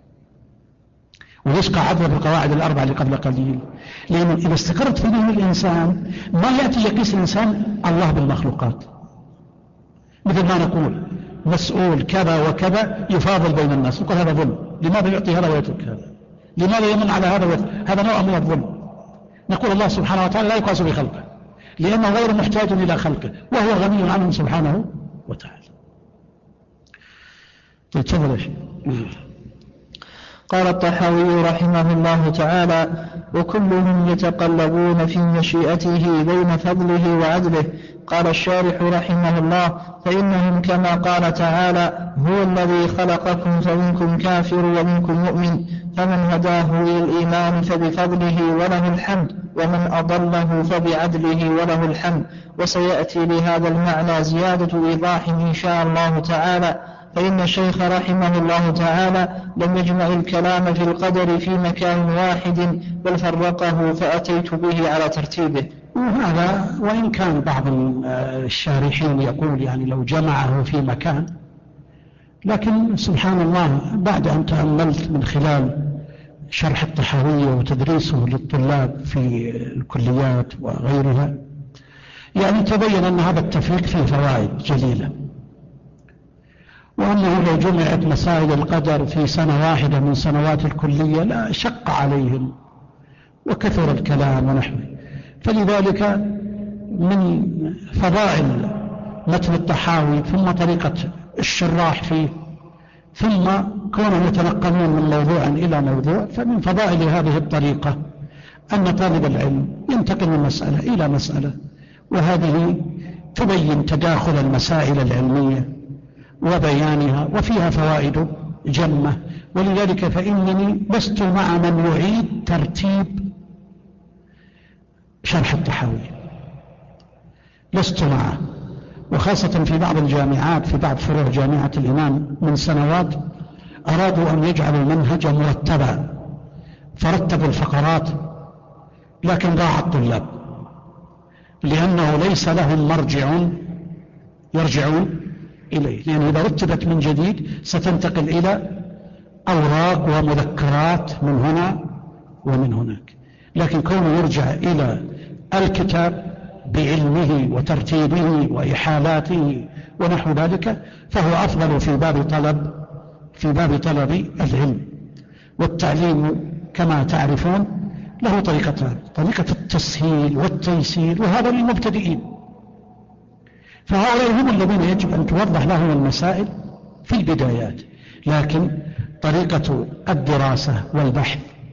S2: وليش قاعدنا بالقواعد الأربعة اللي قبل قليل؟ لأنه إذا استقرت في ذهن الإنسان ما يأتي يقيس الإنسان الله بالمخلوقات، مثل ما نقول مسؤول كذا وكذا يفاضل بين الناس، نقول هذا ظلم. لماذا يعطي هذا ويترك هذا؟ لماذا يمن على هذا ويترك هذا؟ نوع من الظلم. نقول الله سبحانه وتعالى لا يقاس بخلقه لأنه غير محتاج إلى خلقه وهو غني عنهم سبحانه وتعالى. تفضل يا شيخ.
S3: قال الطحاوي رحمه الله تعالى: وكلهم يتقلبون في مشيئته بين فضله وعدله. قال الشارح رحمه الله: فإنهم كما قال تعالى: هو الذي خلقكم فمنكم كافر ومنكم مؤمن، فمن هداه إلى الإيمان فبفضله وله الحمد، ومن أضله فبعدله وله الحمد. وسيأتي لهذا المعنى زيادة إيضاح إن شاء الله تعالى. فإن الشيخ رحمه الله تعالى لم يجمع الكلام في القدر في مكان واحد بل فرقه، فأتيت به على ترتيبه.
S2: وهذا وإن كان بعض الشارحين يقول يعني لو جمعه في مكان، لكن سبحان الله بعد أن تأملت من خلال شرح الطحاوية وتدريسه للطلاب في الكليات وغيرها يعني تبين أن هذا التفريق فيه فوائد جليلة، وأنه لو جمعت مسائل القدر في سنة واحدة من سنوات الكلية لا شق عليهم وكثر الكلام ونحوه. فلذلك من فضائل متن الطحاوي ثم طريقة الشراح فيه ثم كونهم يتنقلون من موضوع إلى موضوع، فمن فضائل هذه الطريقة أن طالب العلم ينتقل من مسألة إلى مسألة، وهذه تبين تداخل المسائل العلمية وبيانها وفيها فوائد جمة. ولذلك فإنني لست مع من يعيد ترتيب شرح الطحاوي، لست معه، وخاصة في بعض الجامعات في بعض فروع جامعة الإمام من سنوات أرادوا أن يجعلوا المنهج مرتبا فرتبوا الفقرات، لكن ضاع الطلاب لأنه ليس لهم مرجع يرجعون إليه، لأن إذا رتبت من جديد ستنتقل إلى أوراق ومذكرات من هنا ومن هناك. لكن كونه يرجع إلى الكتاب بعلمه وترتيبه وإحالاته ونحو ذلك فهو أفضل في باب طلب العلم. والتعليم كما تعرفون له طريقتان: طريقة التسهيل والتيسير، وهذا للمبتدئين، فهؤلاء هم الذين يجب أن توضح لهم المسائل في البدايات. لكن طريقة الدراسة والبحث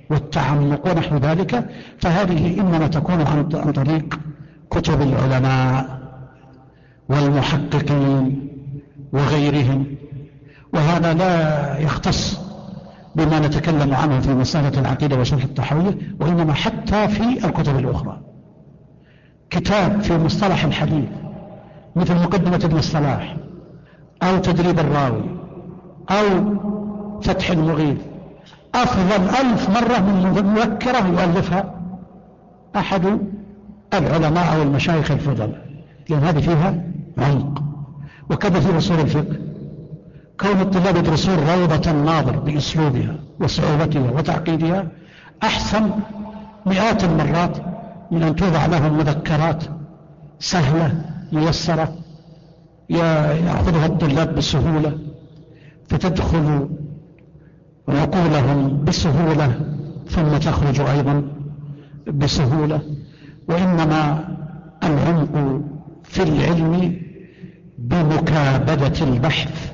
S2: والتعمق ونحو ذلك، فهذه إنما تكون عن طريق كتب العلماء والمحققين وغيرهم، وهذا لا يختص بما نتكلم عنه في مسألة العقيدة وشرح الطحاوية، وإنما حتى في الكتب الأخرى. كتاب في مصطلح الحديث مثل مقدمة ابن الصلاح أو تدريب الراوي أو فتح المغيث أفضل 1000 مرة من مذكرة يؤلفها أحد العلماء أو المشايخ الفضل، لأن هذه فيها عمق. وكذا في أصول الفقه، كون الطلاب يدرسون روضة الناظر بأسلوبها وصعوبتها وتعقيدها أحسن مئات المرات من أن توضع لهم مذكرات سهلة ميسرة يأخذها الطلاب بسهولة فتدخل عقولهم بسهولة ثم تخرج أيضا بسهولة. وإنما العمق في العلم بمكابدة البحث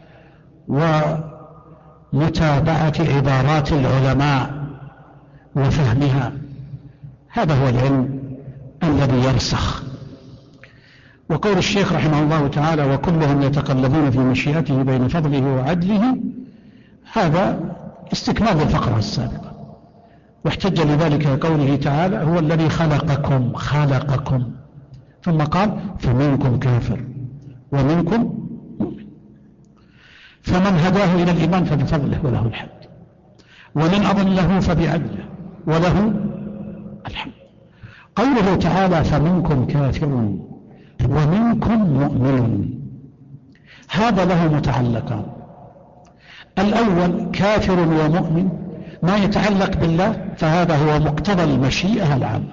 S2: ومتابعة عبارات العلماء وفهمها، هذا هو العلم الذي يرسخ. وقول الشيخ رحمه الله تعالى وكلهم يتقلبون في مشيئته بين فضله وعدله، هذا استكمال الفقرة السابقة، واحتج لذلك قوله تعالى هو الذي خلقكم ثم قال فمنكم كافر ومنكم مؤمن، فمن هداه إلى الإيمان فبفضله وله الحمد، ومن أضله فبعدله وله الحمد. قوله تعالى فمنكم كافر ومنكم مؤمن، هذا له متعلقان. الأول كافر ومؤمن ما يتعلق بالله، فهذا هو مقتضى المشيئة العامة،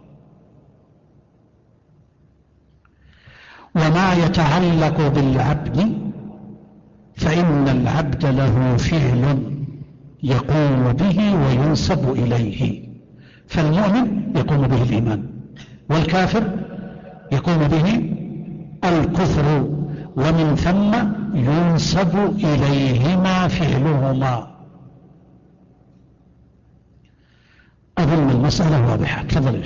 S2: وما يتعلق بالعبد فإن العبد له فعل يقوم به وينسب إليه، فالمؤمن يقوم به الإيمان والكافر يقوم به الكفر، ومن ثم ينسب إليهما فعلهما. أظن المسألة واضحة. تفضل.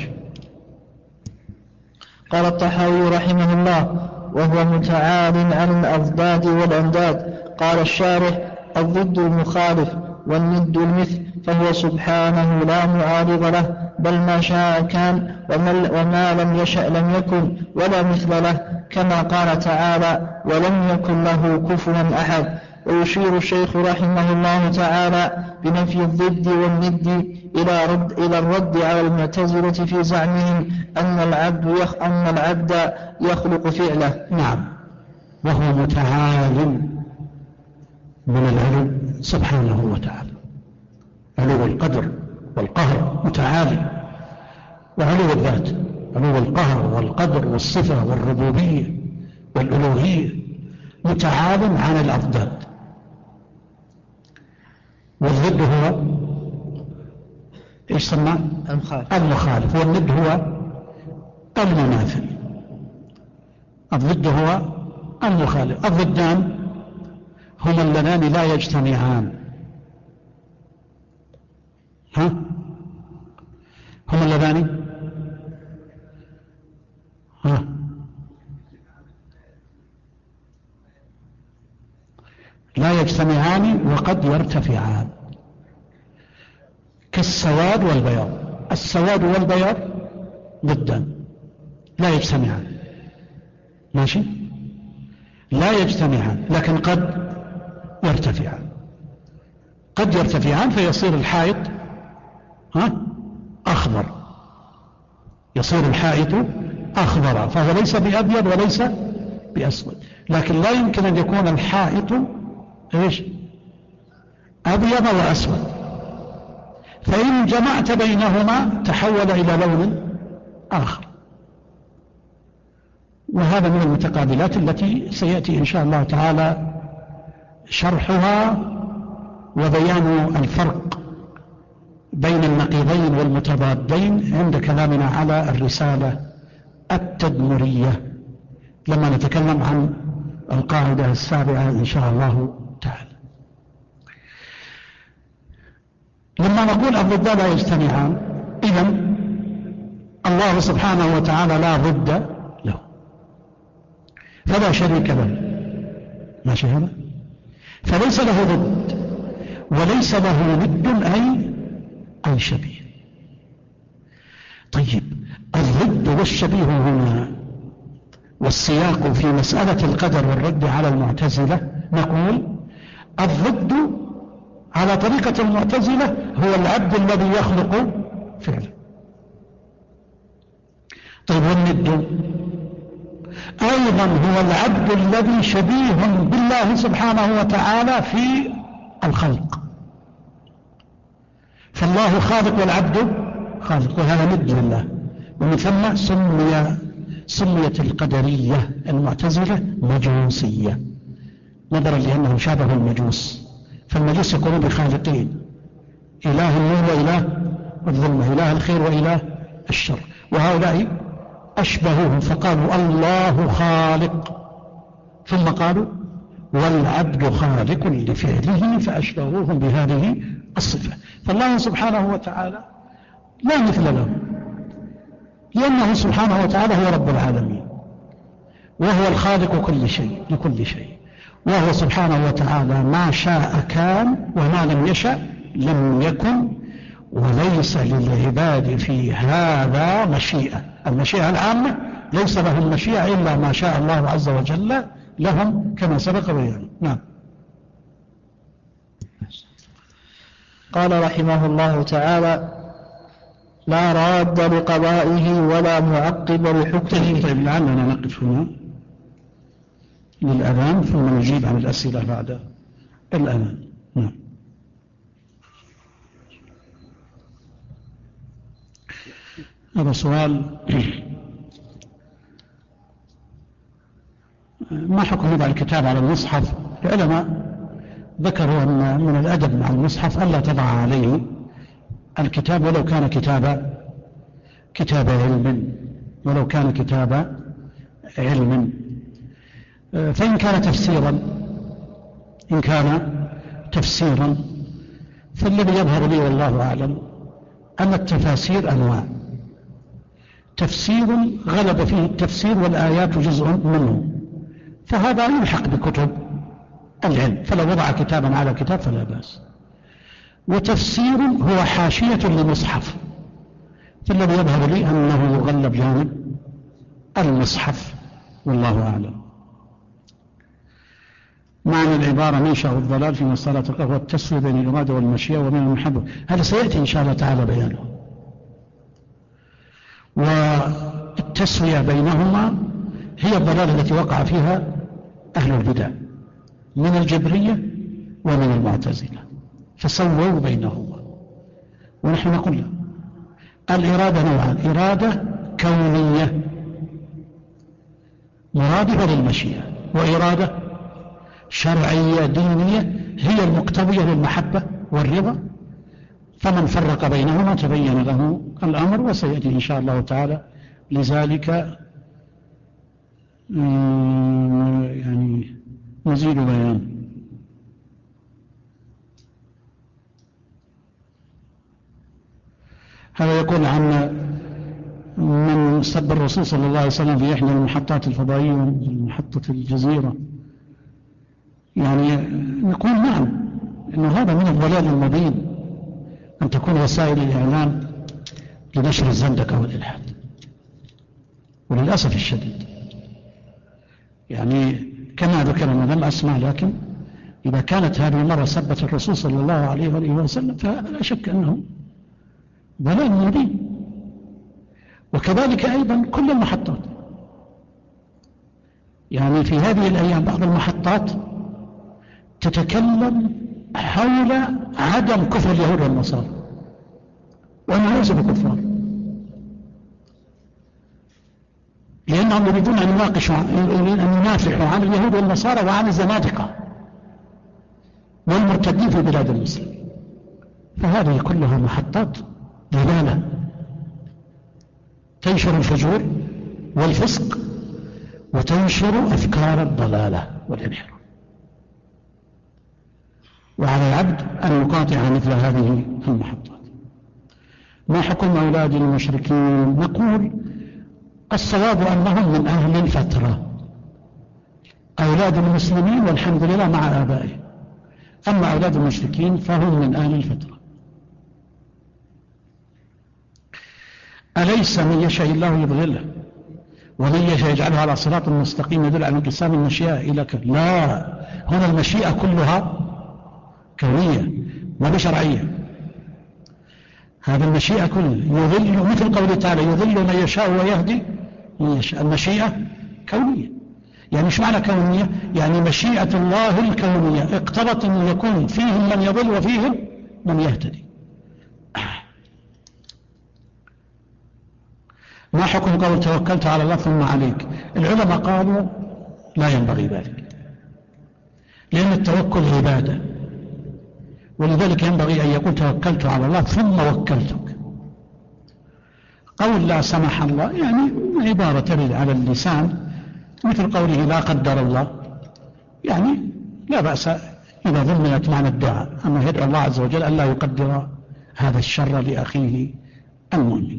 S3: قال الطحاوي رحمه الله وهو متعال عن الأضداد والأنداد. قال الشارح الضد المخالف والند المثل، فهو سبحانه لا معارض له، بل ما شاء كان وما لم يشأ لم يكن ولا مثل له، كما قال تعالى ولم يكن له كفوا أحد. ويشير الشيخ رحمه الله تعالى بنفي الضد والند إلى الرد على المعتزلة في زعمهم أن العبد يخلق فعله.
S2: نعم، وهو متعال من العلو سبحانه وتعالى، علو القدر والقهر متعالي، وعلو الذات علو القهر والقدر والصفة والربوبية والألوهية، متعال عن الأضداد. والضد هو ايش سماه؟ المخالف، والند هو المماثل. الضد هو المخالف. الضدان هما اللذان لا يجتمعان. هما اللذان لا يجتمعان وقد يرتفعان، كالسواد والبياض. السواد والبياض ضدان لا يجتمعان، ماشي، لا يجتمعان، لكن قد يرتفعان فيصير الحائط أخضر، يصير الحائط أخضر، فهو ليس بأبيض وليس بأسود. لكن لا يمكن أن يكون الحائط إيش؟ أبيض وأسود، فإن جمعت بينهما تحول إلى لون آخر. وهذا من المتقابلات التي سيأتي إن شاء الله تعالى شرحها وبيان الفرق بين النقيضين والمتضادين عند كلامنا على الرسالة التدمرية، لما نتكلم عن القاعدة السابعة إن شاء الله تعالى. لما عندما نقول الضدان لا يجتمعان، إذن الله سبحانه وتعالى لا ضد له، فلا شريك له، ماشي هذا؟ فليس له ضد وليس له ند أي شبيه. طيب الضد والشبيه هنا والسياق في مسألة القدر والرد على المعتزلة، نقول الضد على طريقة المعتزلة هو العبد الذي يخلق فعلا. طيب والند أيضا هو العبد الذي شبيه بالله سبحانه وتعالى في الخلق، فالله خالق والعبد خالق، وهذا ند لله. ومن ثم سميت القدرية المعتزلة مجوسية، نظرا لأنه شابه المجوس، فالمجوس يقولون بخالقين، إله النور وإله الظلمة، إله الخير وإله الشر، وهؤلاء أشبهوهم فقالوا الله خالق، ثم قالوا والعبد خالق لفعله، فأشبهوهم بهذه الصفة. فالله سبحانه وتعالى لا مثل له، لأنه سبحانه وتعالى هو رب العالمين، وهو الخالق كل شيء لكل شيء، وهو سبحانه وتعالى ما شاء كان وما لم يشأ لم يكن، وليس للعباد في هذا مشيئة. المشيئة العامة ليس لهم مشيئة إلا ما شاء الله عز وجل لهم كما سبق بيانه. نعم.
S3: قال رحمه الله تعالى: لا راد لقضائه ولا معقب لحكمه.
S2: طيب لعلنا نقف هنا للأذان ثم نجيب عن الأسئلة بعد الأذان. نعم. هذا سؤال: ما حكم وضع الكتاب على المصحف؟ العلماء ذكروا أن من الأدب مع المصحف ألا تضع عليه الكتاب ولو كان كتاب علم، ولو كان كتاب علم. فإن كان تفسيرا فالذي يظهر لي والله أعلم أن التفاسير أنواع، تفسير غلب فيه التفسير والآيات جزء منه، فهذا يلحق بكتب العلم، فلو وضع كتابا على كتاب فلا بأس. وتفسير هو حاشية لمصحف، فالذي يظهر لي أنه يغلب جانب المصحف والله أعلم. معنى العبارة منشأ الضلال في مسألة القهوة التسوية بين الإرادة والمشيئة وبين المحبة، هذا سيأتي إن شاء الله تعالى بيانه. والتسوية بينهما هي الضلال التي وقع فيها أهل البدع من الجبرية ومن المعتزلة، فسووا بينهما. ونحن نقول الإرادة نوعان: إرادة كونية مرادفة للمشيئة، وإرادة شرعية دينية هي المقتضية للمحبة والرضا، فمن فرق بينهما تبين له الأمر، وسيأتي إن شاء الله تعالى لذلك يعني مزيد بيان. هذا يقول عن من سب الرسول صلى الله عليه وسلم في إحدى المحطات الفضائية، محطة الجزيرة، يعني نقول نعم إنه هذا من الضلال المبين أن تكون وسائل الإعلام لنشر الزندقة والإلحاد، وللأسف الشديد يعني كما ذكرنا لم أسمع، لكن إذا كانت هذه المرة سبت الرسول صلى الله عليه وآله وسلم فهذا لا شك أنه ضلال مبين. وكذلك أيضا كل المحطات، يعني في هذه الأيام بعض المحطات تتكلم حول عدم كفر اليهود والنصارى وأنهم ليسوا بكفار، لأنهم يريدون أن ينافحوا عن اليهود والنصارى وعن الزنادقة والمرتدين في بلاد المسلمين. فهذه كلها محطات ضلالة تنشر الفجور والفسق وتنشر أفكار الضلالة والانحراف. وعلى العبد أن يقاطع مثل هذه المحطات. ما حكم أولاد المشركين؟ نقول الصواب أنهم من أهل الفترة، أولاد المسلمين والحمد لله مع آبائهم، أما أولاد المشركين فهم من أهل الفترة. أليس من يشاء الله يضلله ومن يشاء يجعله على صراط مستقيم يدل على انقسام المشيئة إلى لا، هنا المشيئة كلها كونية ولا شرعية. هذا المشيئة كلها يضل، مثل قوله تعالى يضل من يشاء ويهدي من يشاء. المشيئة كونية، يعني مش معنى كونية؟ يعني مشيئة الله الكونية اقتضت أن يكون فيهم من يضل وفيهم من يهتدي. ما حكم قول توكلت على الله ثم عليك؟ العلماء قالوا لا ينبغي ذلك، لأن التوكل عبادة، ولذلك ينبغي أن يقول توكلت على الله ثم وكلتك. قول لا سمح الله يعني عبارة ترد على اللسان، مثل قوله لا قدر الله، يعني لا بأس إذا ضمنت معنى الدعاء، أما يدعو الله عز وجل أن لا يقدر هذا الشر لأخيه المؤمن.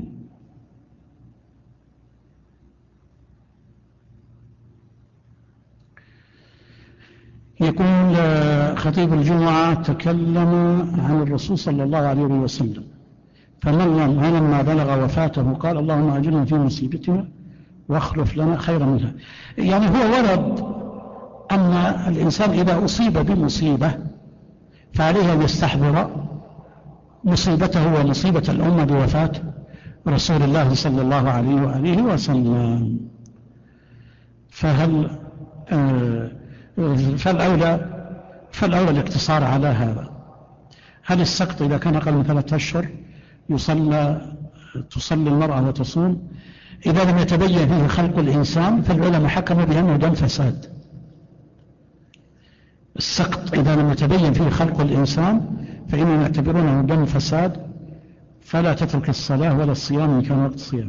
S2: يقول خطيب الجمعة تكلم عن الرسول صلى الله عليه وسلم، فلما بلغ وفاته قال اللهم أجرنا في مصيبتنا واخلف لنا خيرا منها. يعني هو ورد أن الإنسان إذا أصيب بمصيبة فعليه أن يستحضر مصيبته ومصيبة الأمة بوفاة رسول الله صلى الله عليه وآله وسلم. فالأولى الاقتصار على هذا. هل السقط إذا كان أقل من 3 أشهر تصلي المرأة وتصوم؟ إذا لم يتبين فيه خلق الإنسان فالعلماء حكموا بأنه دم فساد. السقط إذا لم يتبين فيه خلق الإنسان فإنهم يعتبرونه دم فساد، فلا تترك الصلاة ولا الصيام إن كان وقت صيام.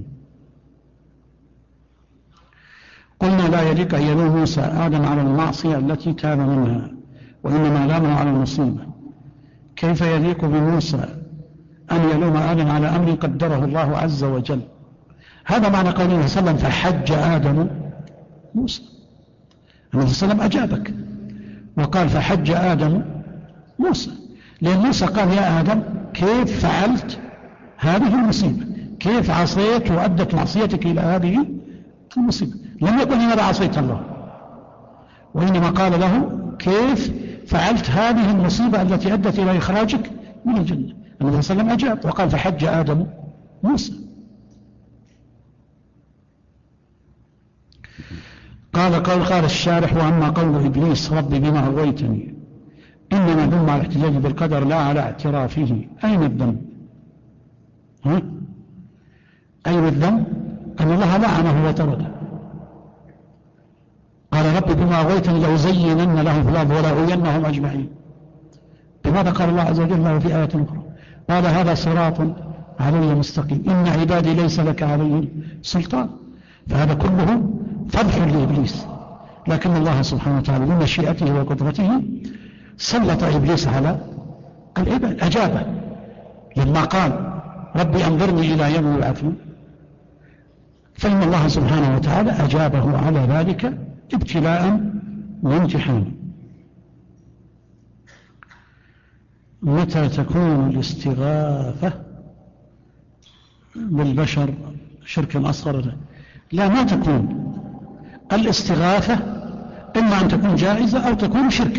S2: قلنا لا يليق أن يلوم موسى آدم على المعصية التي تاب منها، وإنما لامه على المصيبة. كيف يليق بموسى أن يلوم آدم على أمر قدره الله عز وجل؟ هذا معنى قوله صلى الله عليه وسلم فحج آدم موسى. النبي صلى الله عليه وسلم أجابك وقال فحج آدم موسى، لأن موسى قال يا آدم كيف فعلت هذه المصيبة، كيف عصيت وأدت معصيتك إلى هذه المصيبة. لم يقل لماذا عصيت الله، وإنما قال له كيف فعلت هذه المصيبة التي أدت إلى إخراجك من الجنة. النبي صلى الله عليه وسلم أجاب وقال فحج آدم موسى. قال الشارح وأما قول إبليس رب بما أغويتني إنما ذم على الاحتجاج بالقدر لا على اعترافه. أين الذم؟ أين الذم؟ أن الله لعنه وطرده. قال رب بما أغويتني لأزينن لهم في الأرض ولأغوينهم أجمعين. بماذا قال الله عز وجل له في آية أخرى؟ قال هذا صراط علي مستقيم إن عبادي ليس لك عليهم سلطان. فهذا كله فضح لإبليس، لكن الله سبحانه وتعالى بمشيئته وقدرته سلط إبليس على العباد. أجابه لما قال ربي أنظرني إلى يوم يبعثون، فإن الله سبحانه وتعالى أجابه على ذلك ابتلاء وامتحانا. متى تكون الاستغاثة بالبشر شركا أصغر؟ لا، ما تكون الاستغاثة إما أن تكون جائزة أو تكون شركا.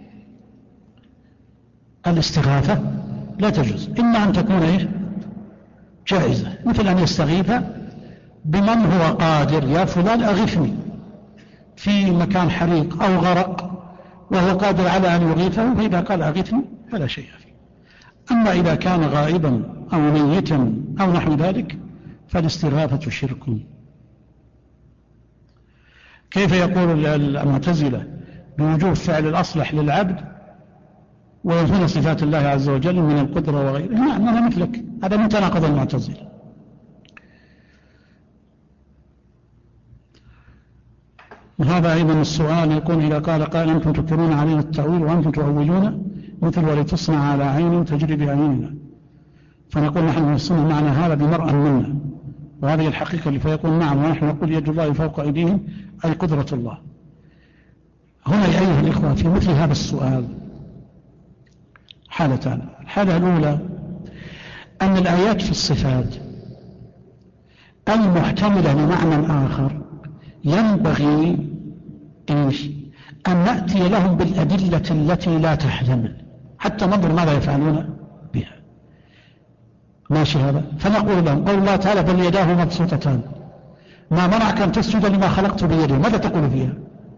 S2: الاستغاثة لا تجوز، إما أن تكون جائزة، مثل أن يستغيث بمن هو قادر، يا فلان أغثني في مكان حريق أو غرق وهو قادر على أن يغيثه، فإذا قال أغثني فلا شيء فيه. أما إذا كان غائبا أو ميتا أو نحو ذلك فالاستغاثة شرك. كيف يقول المعتزلة بوجوب فعل الأصلح للعبد وينفون صفات الله عز وجل من القدرة وغيره؟ نعم، أنا مثلك، هذا من تناقض المعتزلة. وهذا أيضا السؤال يقول إذا قال قائل أنتم تكرون علينا التأويل وأنتم تؤولون مثل ولتصنع على عين تجري بأعيننا، فنقول نحن من السنة معنى هذا بمرأة منا، وهذه الحقيقة اللي فيقول نعم، ونحن نقول يد الله فوق أيديهم أي قدرة الله. هنا يا أيها الإخوة في مثل هذا السؤال حالتان. الحالة الأولى أن الآيات في الصفات المحتملة لمعنى آخر ينبغي أن نأتي لهم بالأدلة التي لا تحتمل حتى ننظر ماذا يفعلون بها. ماشي هذا؟ فنقول لهم قول الله تعالى بل يداه مبسوطتان، ما منعك أن تسجد لما خلقت بيدي، ماذا تقول فيها؟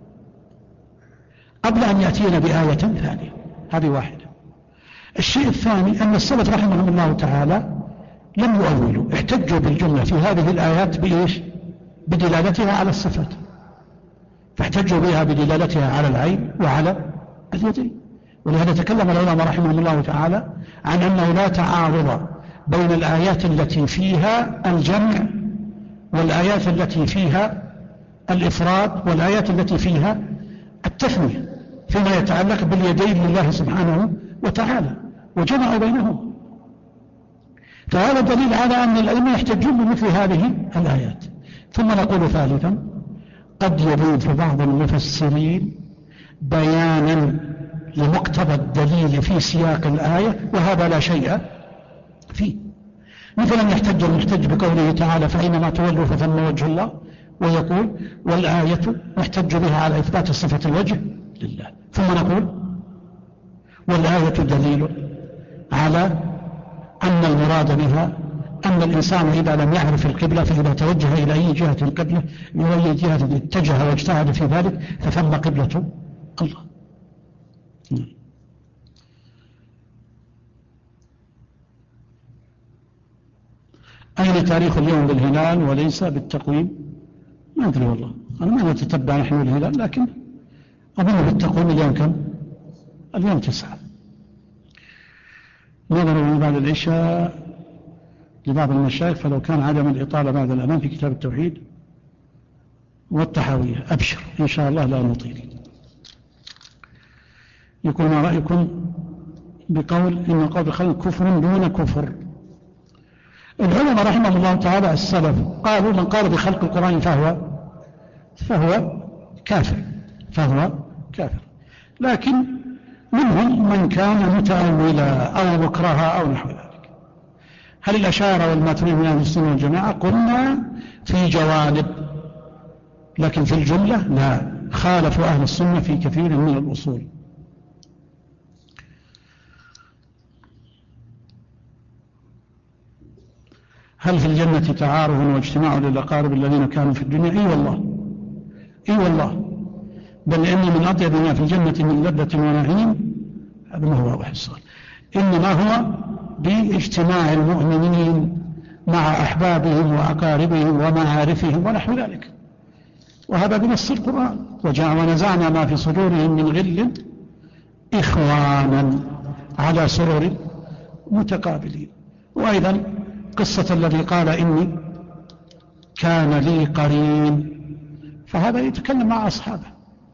S2: قبل أن يأتينا بآية ثانية. هذه واحدة. الشيء الثاني أن السلف رحمهم الله تعالى لم يؤولوا، احتجوا بالجملة في هذه الآيات بإيش؟ بدلالتها على الصفات، فاحتجوا بها بدلالتها على العين وعلى اليدين. ولهذا تكلم العلماء رحمهم الله تعالى عن أنه لا تعارض بين الآيات التي فيها الجمع والآيات التي فيها الإفراد والآيات التي فيها التثنية فيما يتعلق باليدين لله سبحانه وتعالى، وجمعوا بينهم. فهذا دليل على أن الأئمة يحتجون بمثل هذه الآيات. ثم نقول ثالثا قد يريد بعض المفسرين بيانا لمقتضى الدليل في سياق الآية، وهذا لا شيء فيه. مثلا يحتج المحتج بقوله تعالى فأينما تولوا فثم وجه الله، ويقول والآية يحتج بها على إثبات صفة الوجه لله. ثم نقول والآية دليل على أن المراد بها أن الإنسان إذا لم يعرف القبلة فإذا توجه إلى أي جهة القبلة من أي جهة اتجه واجتهد في ذلك فثم قبلة الله. أين تاريخ اليوم بالهلال وليس بالتقويم؟ ما أدري والله، أنا ما نتتبع نحن الهلال، لكن أظن بالتقويم اليوم كم؟ اليوم 9. نظروا بعد العشاء لبعض المشايخ فلو كان عدم الإطالة بعد الأذان في كتاب التوحيد والتحاوية أبشر إن شاء الله لا نطيل. يقول ما رأيكم بقول إن القول بالخلق كفر دون كفر؟ العلماء رحمه الله تعالى السلف قالوا من قال بخلق القرآن فهو كافر، لكن منهم من كان متأولا أو مكرها أو نحو ذلك. هل الأشاعرة والماتريدية من أهل السنة والجماعة؟ قلنا في جوانب، لكن في الجملة لا، خالفوا أهل السنة في كثير من الأصول. هل في الجنة تعارف واجتماع للأقارب الذين كانوا في الدنيا؟ اي والله، بل إن من أطيب ما في الجنة من لذة ونعيم، هذا ما هو واحد الصال، إنما هو باجتماع المؤمنين مع أحبابهم وأقاربهم ومعارفهم ونحو ذلك، وهذا بنص القرآن ونزعنا ما في صدورهم من غل إخوانا على سرر متقابلين. وأيضا قصة الذي قال إني كان لي قرين، فهذا يتكلم مع أصحابه.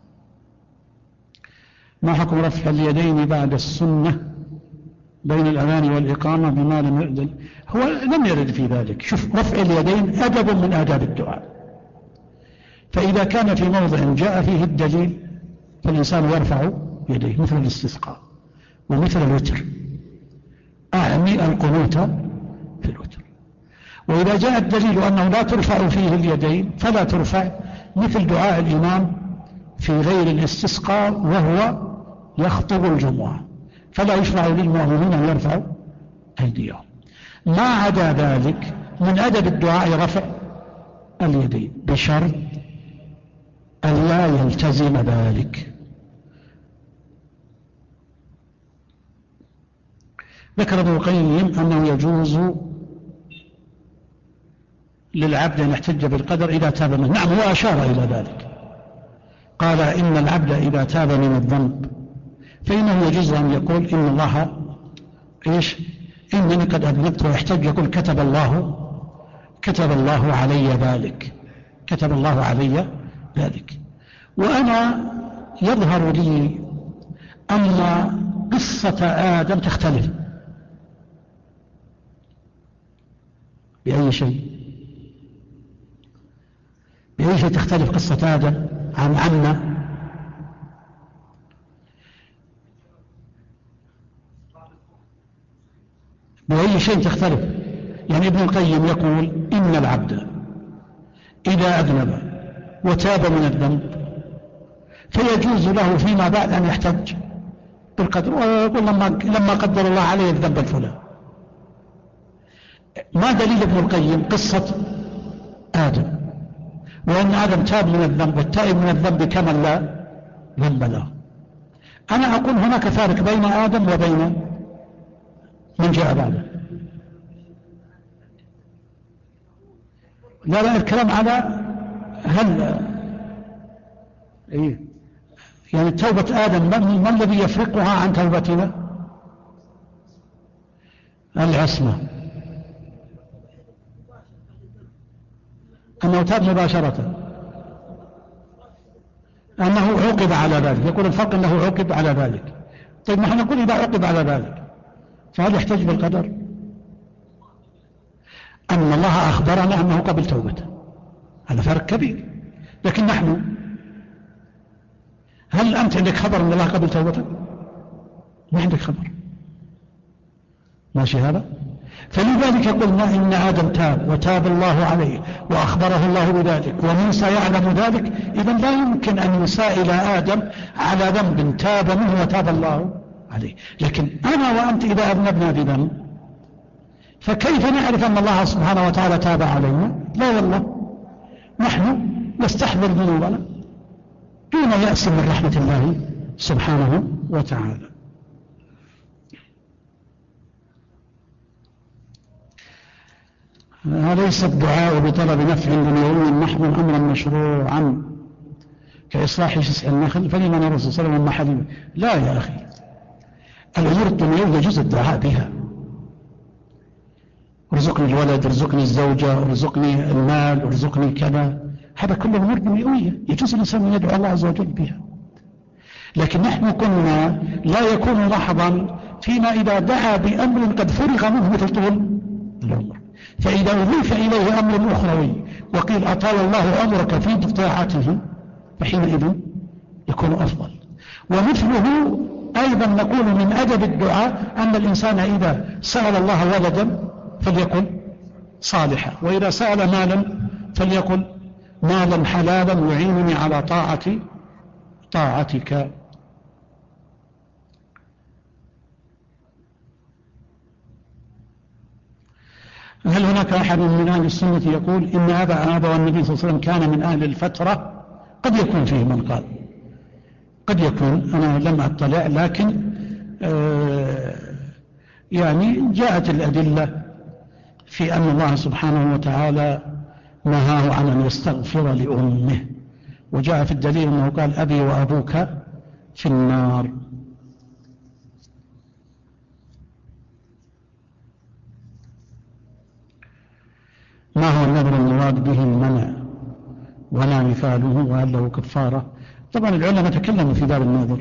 S2: ما حكم رفع اليدين بعد السنة بين الأذان والإقامة بما لم يرد؟ هو لم يرد في ذلك. شوف، رفع اليدين أدب من آداب الدعاء، فإذا كان في موضع جاء فيه الدليل فالإنسان يرفع يديه، مثل الاستسقاء ومثل الوتر، أعني القنوت في الوتر. وإذا جاء الدليل أنه لا ترفع فيه اليدين فلا ترفع، مثل دعاء الإمام في غير الاستسقاء وهو يخطب الجمعة، فلا يشرع للمؤمنين أن يرفعوا أيديهم. ما عدا ذلك من أدب الدعاء رفع اليدين بشرط أن لا يلتزم ذلك. ذكر ابن القيم أنه يجوز للعبد أن يحتج بالقدر إذا تاب منه. نعم، هو أشار إلى ذلك، قال إن العبد إذا تاب من الذنب فإنه يجوز أن يقول إن الله إنني قد أذنبت، ويحتج يقول كتب الله علي ذلك. وأنا يظهر لي أن قصة آدم تختلف. بأي شيء؟ بأي شيء تختلف قصة آدم عن عنا؟ بأي شيء تختلف؟ يعني ابن القيم يقول إن العبد إذا أذنب وتاب من الذنب فيجوز له فيما بعد أن يحتج بالقدر، ويقول لما قدر الله عليه الذنب الفلان. ما دليل ابن القيم؟ قصة آدم، وأن آدم تاب من الذنب، والتائب من الذنب كمن لا ذنب له. أنا أقول هناك فارق بين آدم وبين من جاء بعده. لا الكلام على هل يعني توبة آدم ما الذي يفرقها عن توبتنا؟ العصمة، أنه تاب مباشرة، أنه عوقب على ذلك. يقول الفرق أنه عوقب على ذلك. طيب نحن نقول إذا عوقب على ذلك فهل يحتج بالقدر؟ أن الله أخبرنا أنه قبل توبته، هذا فرق كبير. لكن نحن، هل أنت عندك خبر أن الله قبل توبته؟ ما عندك خبر، ماشي هذا؟ فلذلك قلنا إن آدم تاب وتاب الله عليه وأخبره الله بذلك، وموسى يعلم ذلك. إذن لا يمكن أن يسائل آدم على ذنب تاب منه وتاب الله عليه. لكن أنا وأنت إذا أذنبنا بذنب فكيف نعرف أن الله سبحانه وتعالى تاب علينا؟ لا والله، نحن نستحضر ذنوبنا دون يأس من رحمة الله سبحانه وتعالى. أليس الدعاء بطلب نفع دنيوي محض أمرا مشروعا كإصلاح شسع النخل؟ فلمن الرسول صلى الله عليه وسلم محل؟ لا يا أخي، الأمور الدنيوية يجوز الدعاء بها. ارزقني الولد، ارزقني الزوجة، ارزقني المال، ارزقني كذا، هذا كله أمور دنيوية يجوز الإنسان أن يدعو الله عز وجل بها. لكن نحن قلنا لا يكون لحظا فيما إذا دعا بأمر قد فرغ منه مثل طول العمر. فإذا أضيف إليه أمر أخروي وقيل أطال الله أمرك في طاعته فحينئذ يكون أفضل. ومثله أيضا نقول من أدب الدعاء أن الإنسان إذا سأل الله ولدا فليقل صالحا، وإذا سأل مالا فليقل مالا حلالا يعينني على طاعتك. هل هناك أحد من أهل السنة يقول إن هذا والنبي صلى الله عليه وسلم كان من أهل الفترة؟ قد يكون فيه من قال، قد يكون، أنا لم أطلع، لكن يعني جاءت الأدلة في أن الله سبحانه وتعالى نهاه عن أن يستغفر لأمه، وجاء في الدليل أنه قال أبي وأبوك في النار. ما هو النذر المراد به المنع ولا مثاله وهل له كفارة؟ طبعا العلماء تكلموا في باب النذر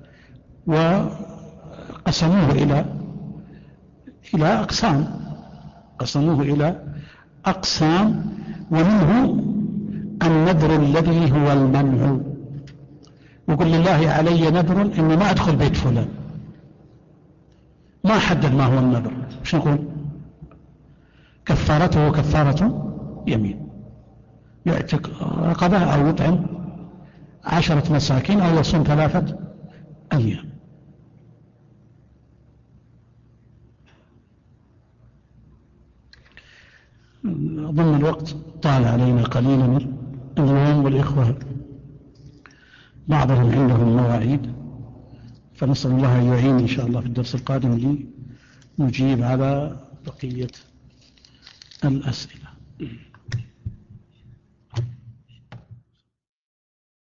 S2: وقسموه إلى أقسام، ومنه النذر الذي هو المنع. يقول لله علي نذر إني ما أدخل بيت فلان، ما حدد ما هو النذر، مش نقول كفارته كفارة يمين، يعتق رقبة أو يطعم 10 مساكين أو يصوم 3 أيام. أظن الوقت طال علينا قليلا اليوم، والإخوة بعضهم عندهم مواعيد، فنسأل الله أن يعين إن شاء الله في الدرس القادم لي نجيب على بقية الأسئلة.